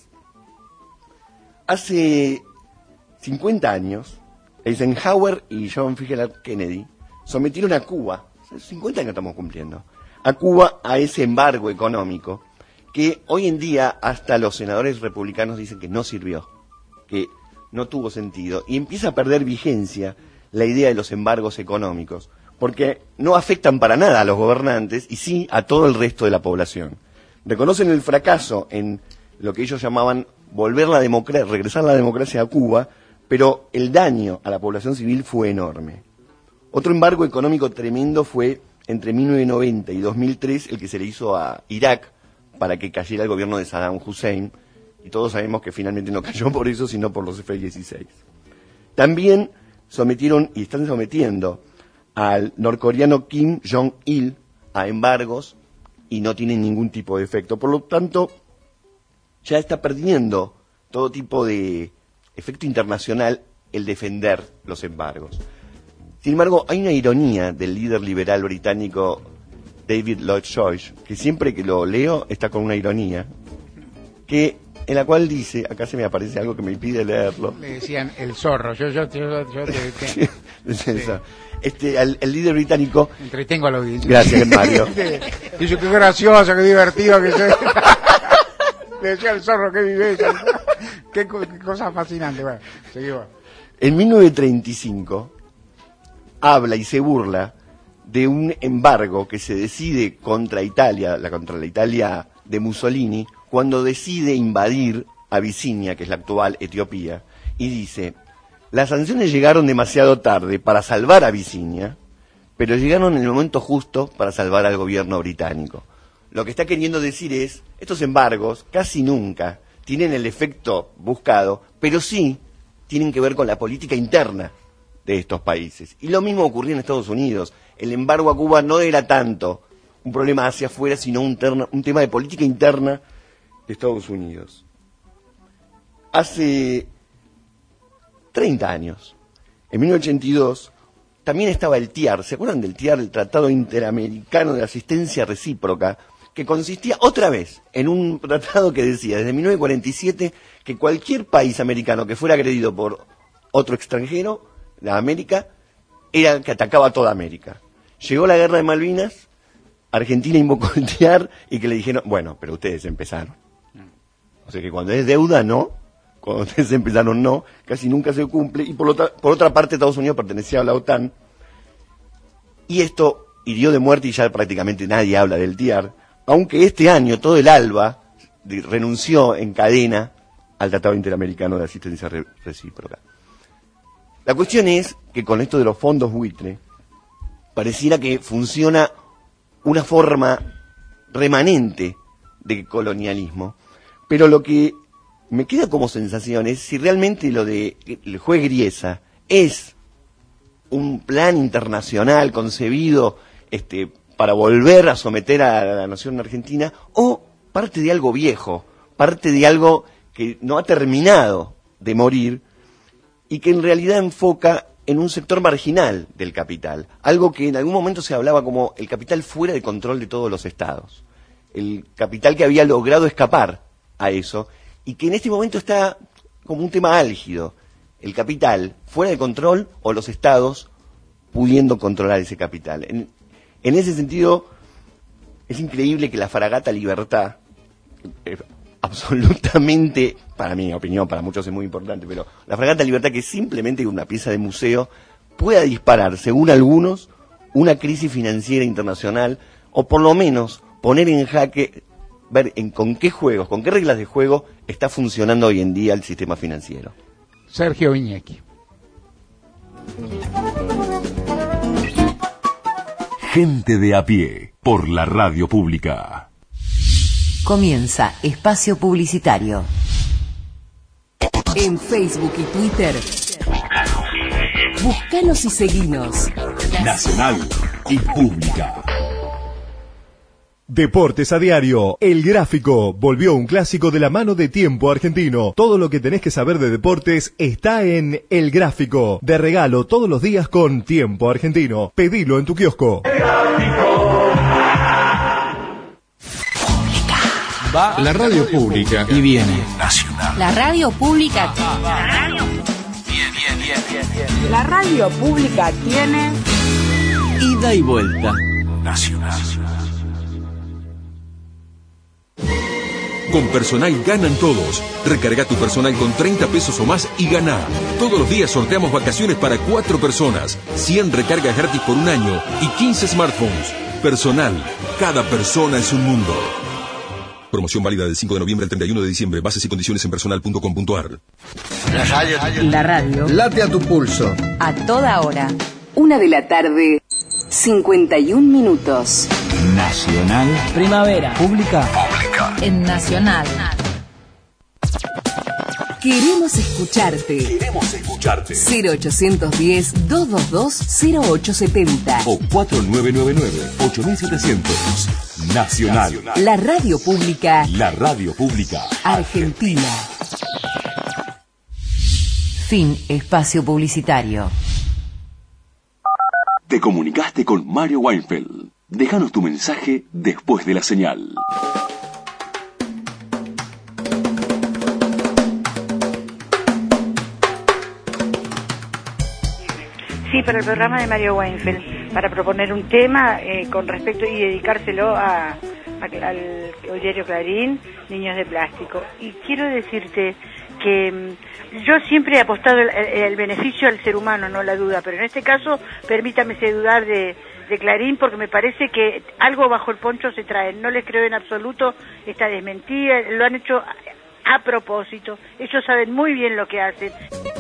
Hace 50 años, Eisenhower y John F. Kennedy sometieron a Cuba, 50 años estamos cumpliendo, a Cuba a ese embargo económico que hoy en día hasta los senadores republicanos dicen que no sirvió, que no tuvo sentido, y empieza a perder vigencia la idea de los embargos económicos, porque no afectan para nada a los gobernantes y sí a todo el resto de la población. Reconocen el fracaso en lo que ellos llamaban regresar la democracia a Cuba, pero el daño a la población civil fue enorme. Otro embargo económico tremendo fue entre 1990 y 2003 el que se le hizo a Irak para que cayera el gobierno de Saddam Hussein, y todos sabemos que finalmente no cayó por eso, sino por los F-16. También sometieron y están sometiendo al norcoreano Kim Jong-il a embargos y no tienen ningún tipo de efecto. Por lo tanto, ya está perdiendo todo tipo de efecto internacional el defender los embargos. Sin embargo, hay una ironía del líder liberal británico David Lloyd George, que siempre que lo leo está con una ironía, en la cual dice, acá se me aparece algo que me impide leerlo. Le decían el zorro, yo el líder británico... Entretengo a la audiencia. Gracias, Mario. Dice, qué gracioso, qué divertido que soy. Le decía el zorro, qué viveza. Qué cosa fascinante. Bueno, seguimos. En 1935 habla y se burla de un embargo que se decide contra Italia, contra la Italia de Mussolini, cuando decide invadir Abisinia, que es la actual Etiopía, y dice, las sanciones llegaron demasiado tarde para salvar a Abisinia, pero llegaron en el momento justo para salvar al gobierno británico. Lo que está queriendo decir es, estos embargos casi nunca tienen el efecto buscado, pero sí tienen que ver con la política interna de estos países. Y lo mismo ocurrió en Estados Unidos. El embargo a Cuba no era tanto un problema hacia afuera, sino un tema de política interna de Estados Unidos. Hace 30 años, en 1982, también estaba el TIAR. ¿Se acuerdan del TIAR, el Tratado Interamericano de Asistencia Recíproca? Que consistía otra vez en un tratado que decía desde 1947 que cualquier país americano que fuera agredido por otro extranjero, la América, era el que atacaba a toda América. Llegó la guerra de Malvinas, Argentina invocó el TIAR y que le dijeron, bueno, pero ustedes empezaron. O sea que cuando es deuda, no. Cuando ustedes empezaron, no. Casi nunca se cumple. Y por otra parte, Estados Unidos pertenecía a la OTAN. Y esto hirió de muerte y ya prácticamente nadie habla del TIAR. Aunque este año todo el ALBA renunció en cadena al Tratado Interamericano de Asistencia Recíproca. La cuestión es que con esto de los fondos buitre, pareciera que funciona una forma remanente de colonialismo, pero lo que me queda como sensación es si realmente lo de el juez Griesa es un plan internacional concebido para volver a someter a la nación argentina, o parte de algo viejo, parte de algo que no ha terminado de morir y que en realidad enfoca en un sector marginal del capital, algo que en algún momento se hablaba como el capital fuera de control de todos los estados, el capital que había logrado escapar a eso y que en este momento está como un tema álgido, el capital fuera de control o los estados pudiendo controlar ese capital. En ese sentido, es increíble que la fragata Libertad, absolutamente, para mi opinión, para muchos es muy importante, pero la fragata Libertad, que es simplemente una pieza de museo, pueda disparar, según algunos, una crisis financiera internacional, o por lo menos poner en jaque, ver con qué juegos, con qué reglas de juego está funcionando hoy en día el sistema financiero. Sergio Viñecki. Gente de a pie, por la radio pública. Comienza Espacio Publicitario. En Facebook y Twitter, búscanos y seguinos. Nacional y Pública. Deportes a diario. El Gráfico volvió un clásico de la mano de Tiempo Argentino. Todo lo que tenés que saber de deportes está en El Gráfico. De regalo todos los días con Tiempo Argentino. Pedilo en tu kiosco. El Gráfico. Va la radio pública y viene Nacional. La radio pública. Bien. La radio pública tiene ida y vuelta. Nacional. Con Personal ganan todos. Recarga tu Personal con 30 pesos o más y gana. Todos los días sorteamos vacaciones para 4 personas, 100 recargas gratis por un año y 15 smartphones. Personal, cada persona es un mundo. Promoción válida del 5 de noviembre al 31 de diciembre. Bases y condiciones en personal.com.ar. La radio. Late a tu pulso. A toda hora. 1 de la tarde, 51 minutos. Nacional. Primavera. Pública. En Nacional. Queremos escucharte. 0810-222-0870 O 4999-8700. Nacional. La radio pública. La radio pública Argentina. Fin espacio publicitario. Te comunicaste con Mario Weinfeld. Déjanos tu mensaje después de la señal. Sí, para el programa de Mario Weinfeld, para proponer un tema con respecto y dedicárselo al diario Clarín, Niños de Plástico. Y quiero decirte que yo siempre he apostado el beneficio al ser humano, no la duda, pero en este caso permítame dudar de Clarín, porque me parece que algo bajo el poncho se trae. No les creo en absoluto esta desmentida, lo han hecho a propósito. Ellos saben muy bien lo que hacen.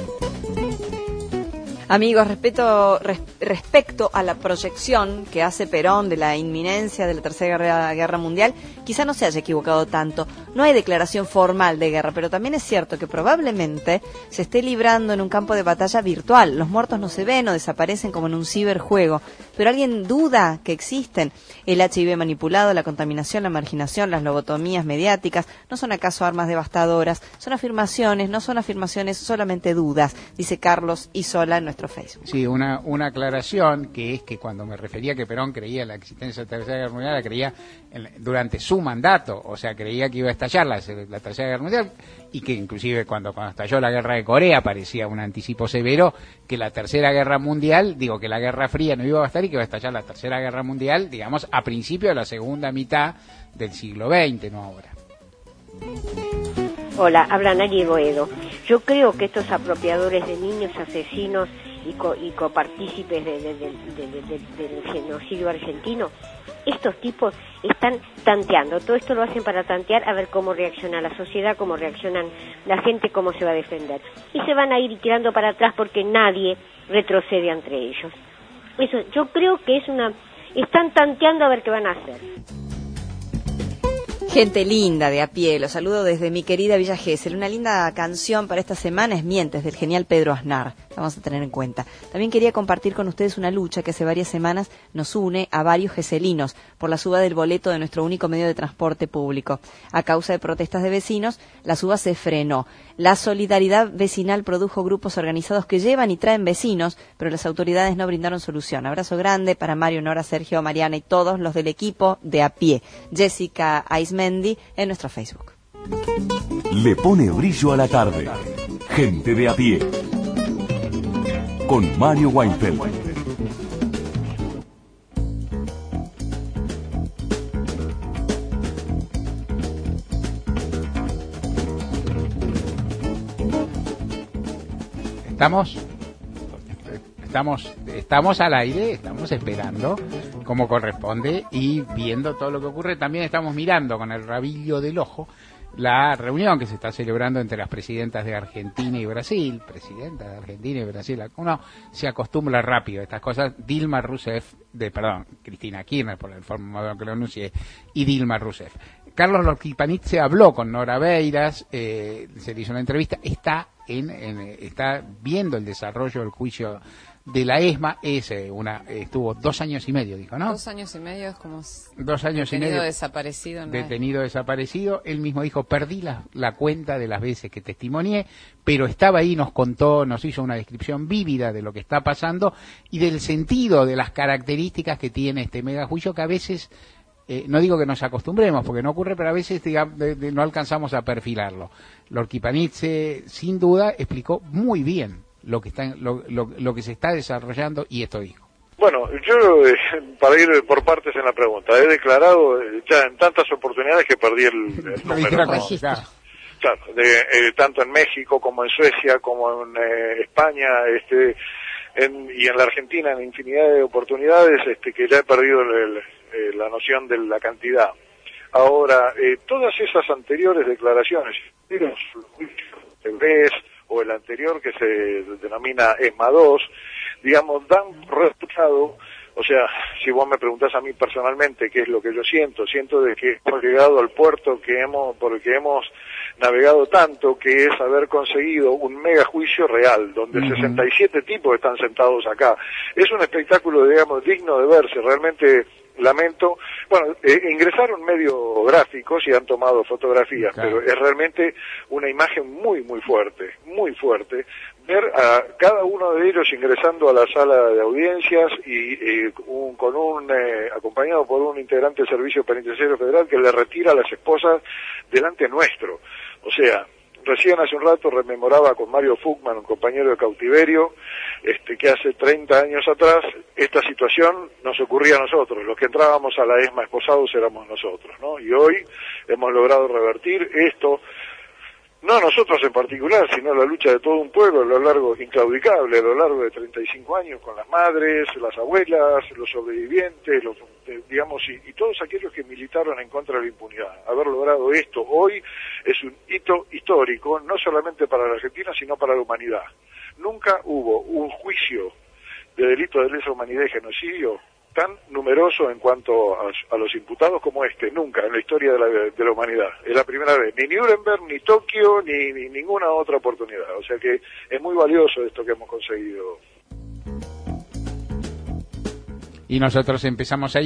Amigos, respecto a la proyección que hace Perón de la inminencia de la Tercera Guerra Mundial, quizá no se haya equivocado tanto. No hay declaración formal de guerra, pero también es cierto que probablemente se esté librando en un campo de batalla virtual. Los muertos no se ven o desaparecen como en un ciberjuego, pero alguien duda que existen. El HIV manipulado, la contaminación, la marginación, las lobotomías mediáticas, ¿no son acaso armas devastadoras? Son afirmaciones, no son afirmaciones, solamente dudas, dice Carlos Isola en nuestro Facebook. Sí, una aclaración, que es que cuando me refería a que Perón creía en la existencia de la Tercera Guerra Mundial, la creía durante su mandato, o sea, creía que iba a estallar la Tercera Guerra Mundial, y que inclusive cuando estalló la Guerra de Corea parecía un anticipo severo que la Tercera Guerra Mundial, que la Guerra Fría no iba a bastar y que iba a estallar la Tercera Guerra Mundial, digamos, a principio de la segunda mitad del siglo XX, no ahora. Hola, habla Nagui Boedo. Yo creo que estos apropiadores de niños, asesinos y copartícipes del genocidio argentino, estos tipos están tanteando. Todo esto lo hacen para tantear a ver cómo reacciona la sociedad, cómo reaccionan la gente, cómo se va a defender. Y se van a ir tirando para atrás porque nadie retrocede entre ellos. Eso, yo creo que están tanteando a ver qué van a hacer. Gente linda de a pie, los saludo desde mi querida Villa Gesell. Una linda canción para esta semana es Mientes, del genial Pedro Aznar. Vamos a tener en cuenta. También quería compartir con ustedes una lucha que hace varias semanas nos une a varios geselinos por la suba del boleto de nuestro único medio de transporte público. A causa de protestas de vecinos, la suba se frenó. La solidaridad vecinal produjo grupos organizados que llevan y traen vecinos, pero las autoridades no brindaron solución. Abrazo grande para Mario, Nora, Sergio, Mariana y todos los del equipo de a pie. Jessica Aismendi en nuestro Facebook. Le pone brillo a la tarde. Gente de a pie. Con Mario Weinfeld. Estamos al aire, estamos esperando como corresponde y viendo todo lo que ocurre. También estamos mirando con el rabillo del ojo la reunión que se está celebrando entre las presidentas de Argentina y Brasil. Presidenta de Argentina y Brasil. Uno se acostumbra rápido a estas cosas. Cristina Kirchner, por el forma que lo anuncié, y Dilma Rousseff. Carlos Lorquipanidze habló con Nora Beiras, se le hizo una entrevista, está viendo el desarrollo del juicio de la ESMA. Estuvo 2 años y medio, dijo, ¿no? 2 años y medio es como 2 años y medio desaparecido, ¿no? Detenido desaparecido. Él mismo dijo, perdí la cuenta de las veces que testimonié, pero estaba ahí, nos hizo una descripción vívida de lo que está pasando y del sentido, de las características que tiene este megajuicio, que a veces, no digo que nos acostumbremos, porque no ocurre, pero a veces no alcanzamos a perfilarlo. Lorquipanidze, sin duda, explicó muy bien lo que se está desarrollando, y esto dijo. Bueno, yo, para ir por partes en la pregunta, he declarado ya en tantas oportunidades que perdí el número. Claro, tanto en México como en Suecia, como en España, y en la Argentina, en infinidad de oportunidades, que ya he perdido la noción de la cantidad. Ahora, todas esas anteriores declaraciones, o el anterior que se denomina ESMA 2, digamos, dan resultado. O sea, si vos me preguntás a mí personalmente qué es lo que yo siento de que hemos llegado al puerto por el que hemos navegado tanto, que es haber conseguido un mega juicio real, donde 67 tipos están sentados acá. Es un espectáculo, digamos, digno de verse. Realmente lamento. Bueno, ingresaron medio gráficos y han tomado fotografías, claro. Pero es realmente una imagen muy fuerte, ver a cada uno de ellos ingresando a la sala de audiencias y acompañado por un integrante del Servicio Penitenciario Federal que le retira a las esposas delante nuestro. O sea, recién hace un rato rememoraba con Mario Fugman, un compañero de cautiverio, que hace 30 años atrás esta situación nos ocurría a nosotros, los que entrábamos a la ESMA esposados éramos nosotros, ¿no? Y hoy hemos logrado revertir esto, no nosotros en particular, sino la lucha de todo un pueblo a lo largo, inclaudicable, a lo largo de 35 años, con las madres, las abuelas, los sobrevivientes, y todos aquellos que militaron en contra de la impunidad. Haber logrado esto hoy es un hito histórico, no solamente para la Argentina, sino para la humanidad. Nunca hubo un juicio de delito de lesa humanidad y genocidio tan numeroso en cuanto a los imputados como nunca en la historia de la humanidad. Es la primera vez, ni Nuremberg, ni Tokio, ni ninguna otra oportunidad. O sea que es muy valioso esto que hemos conseguido. Y nosotros empezamos ahí.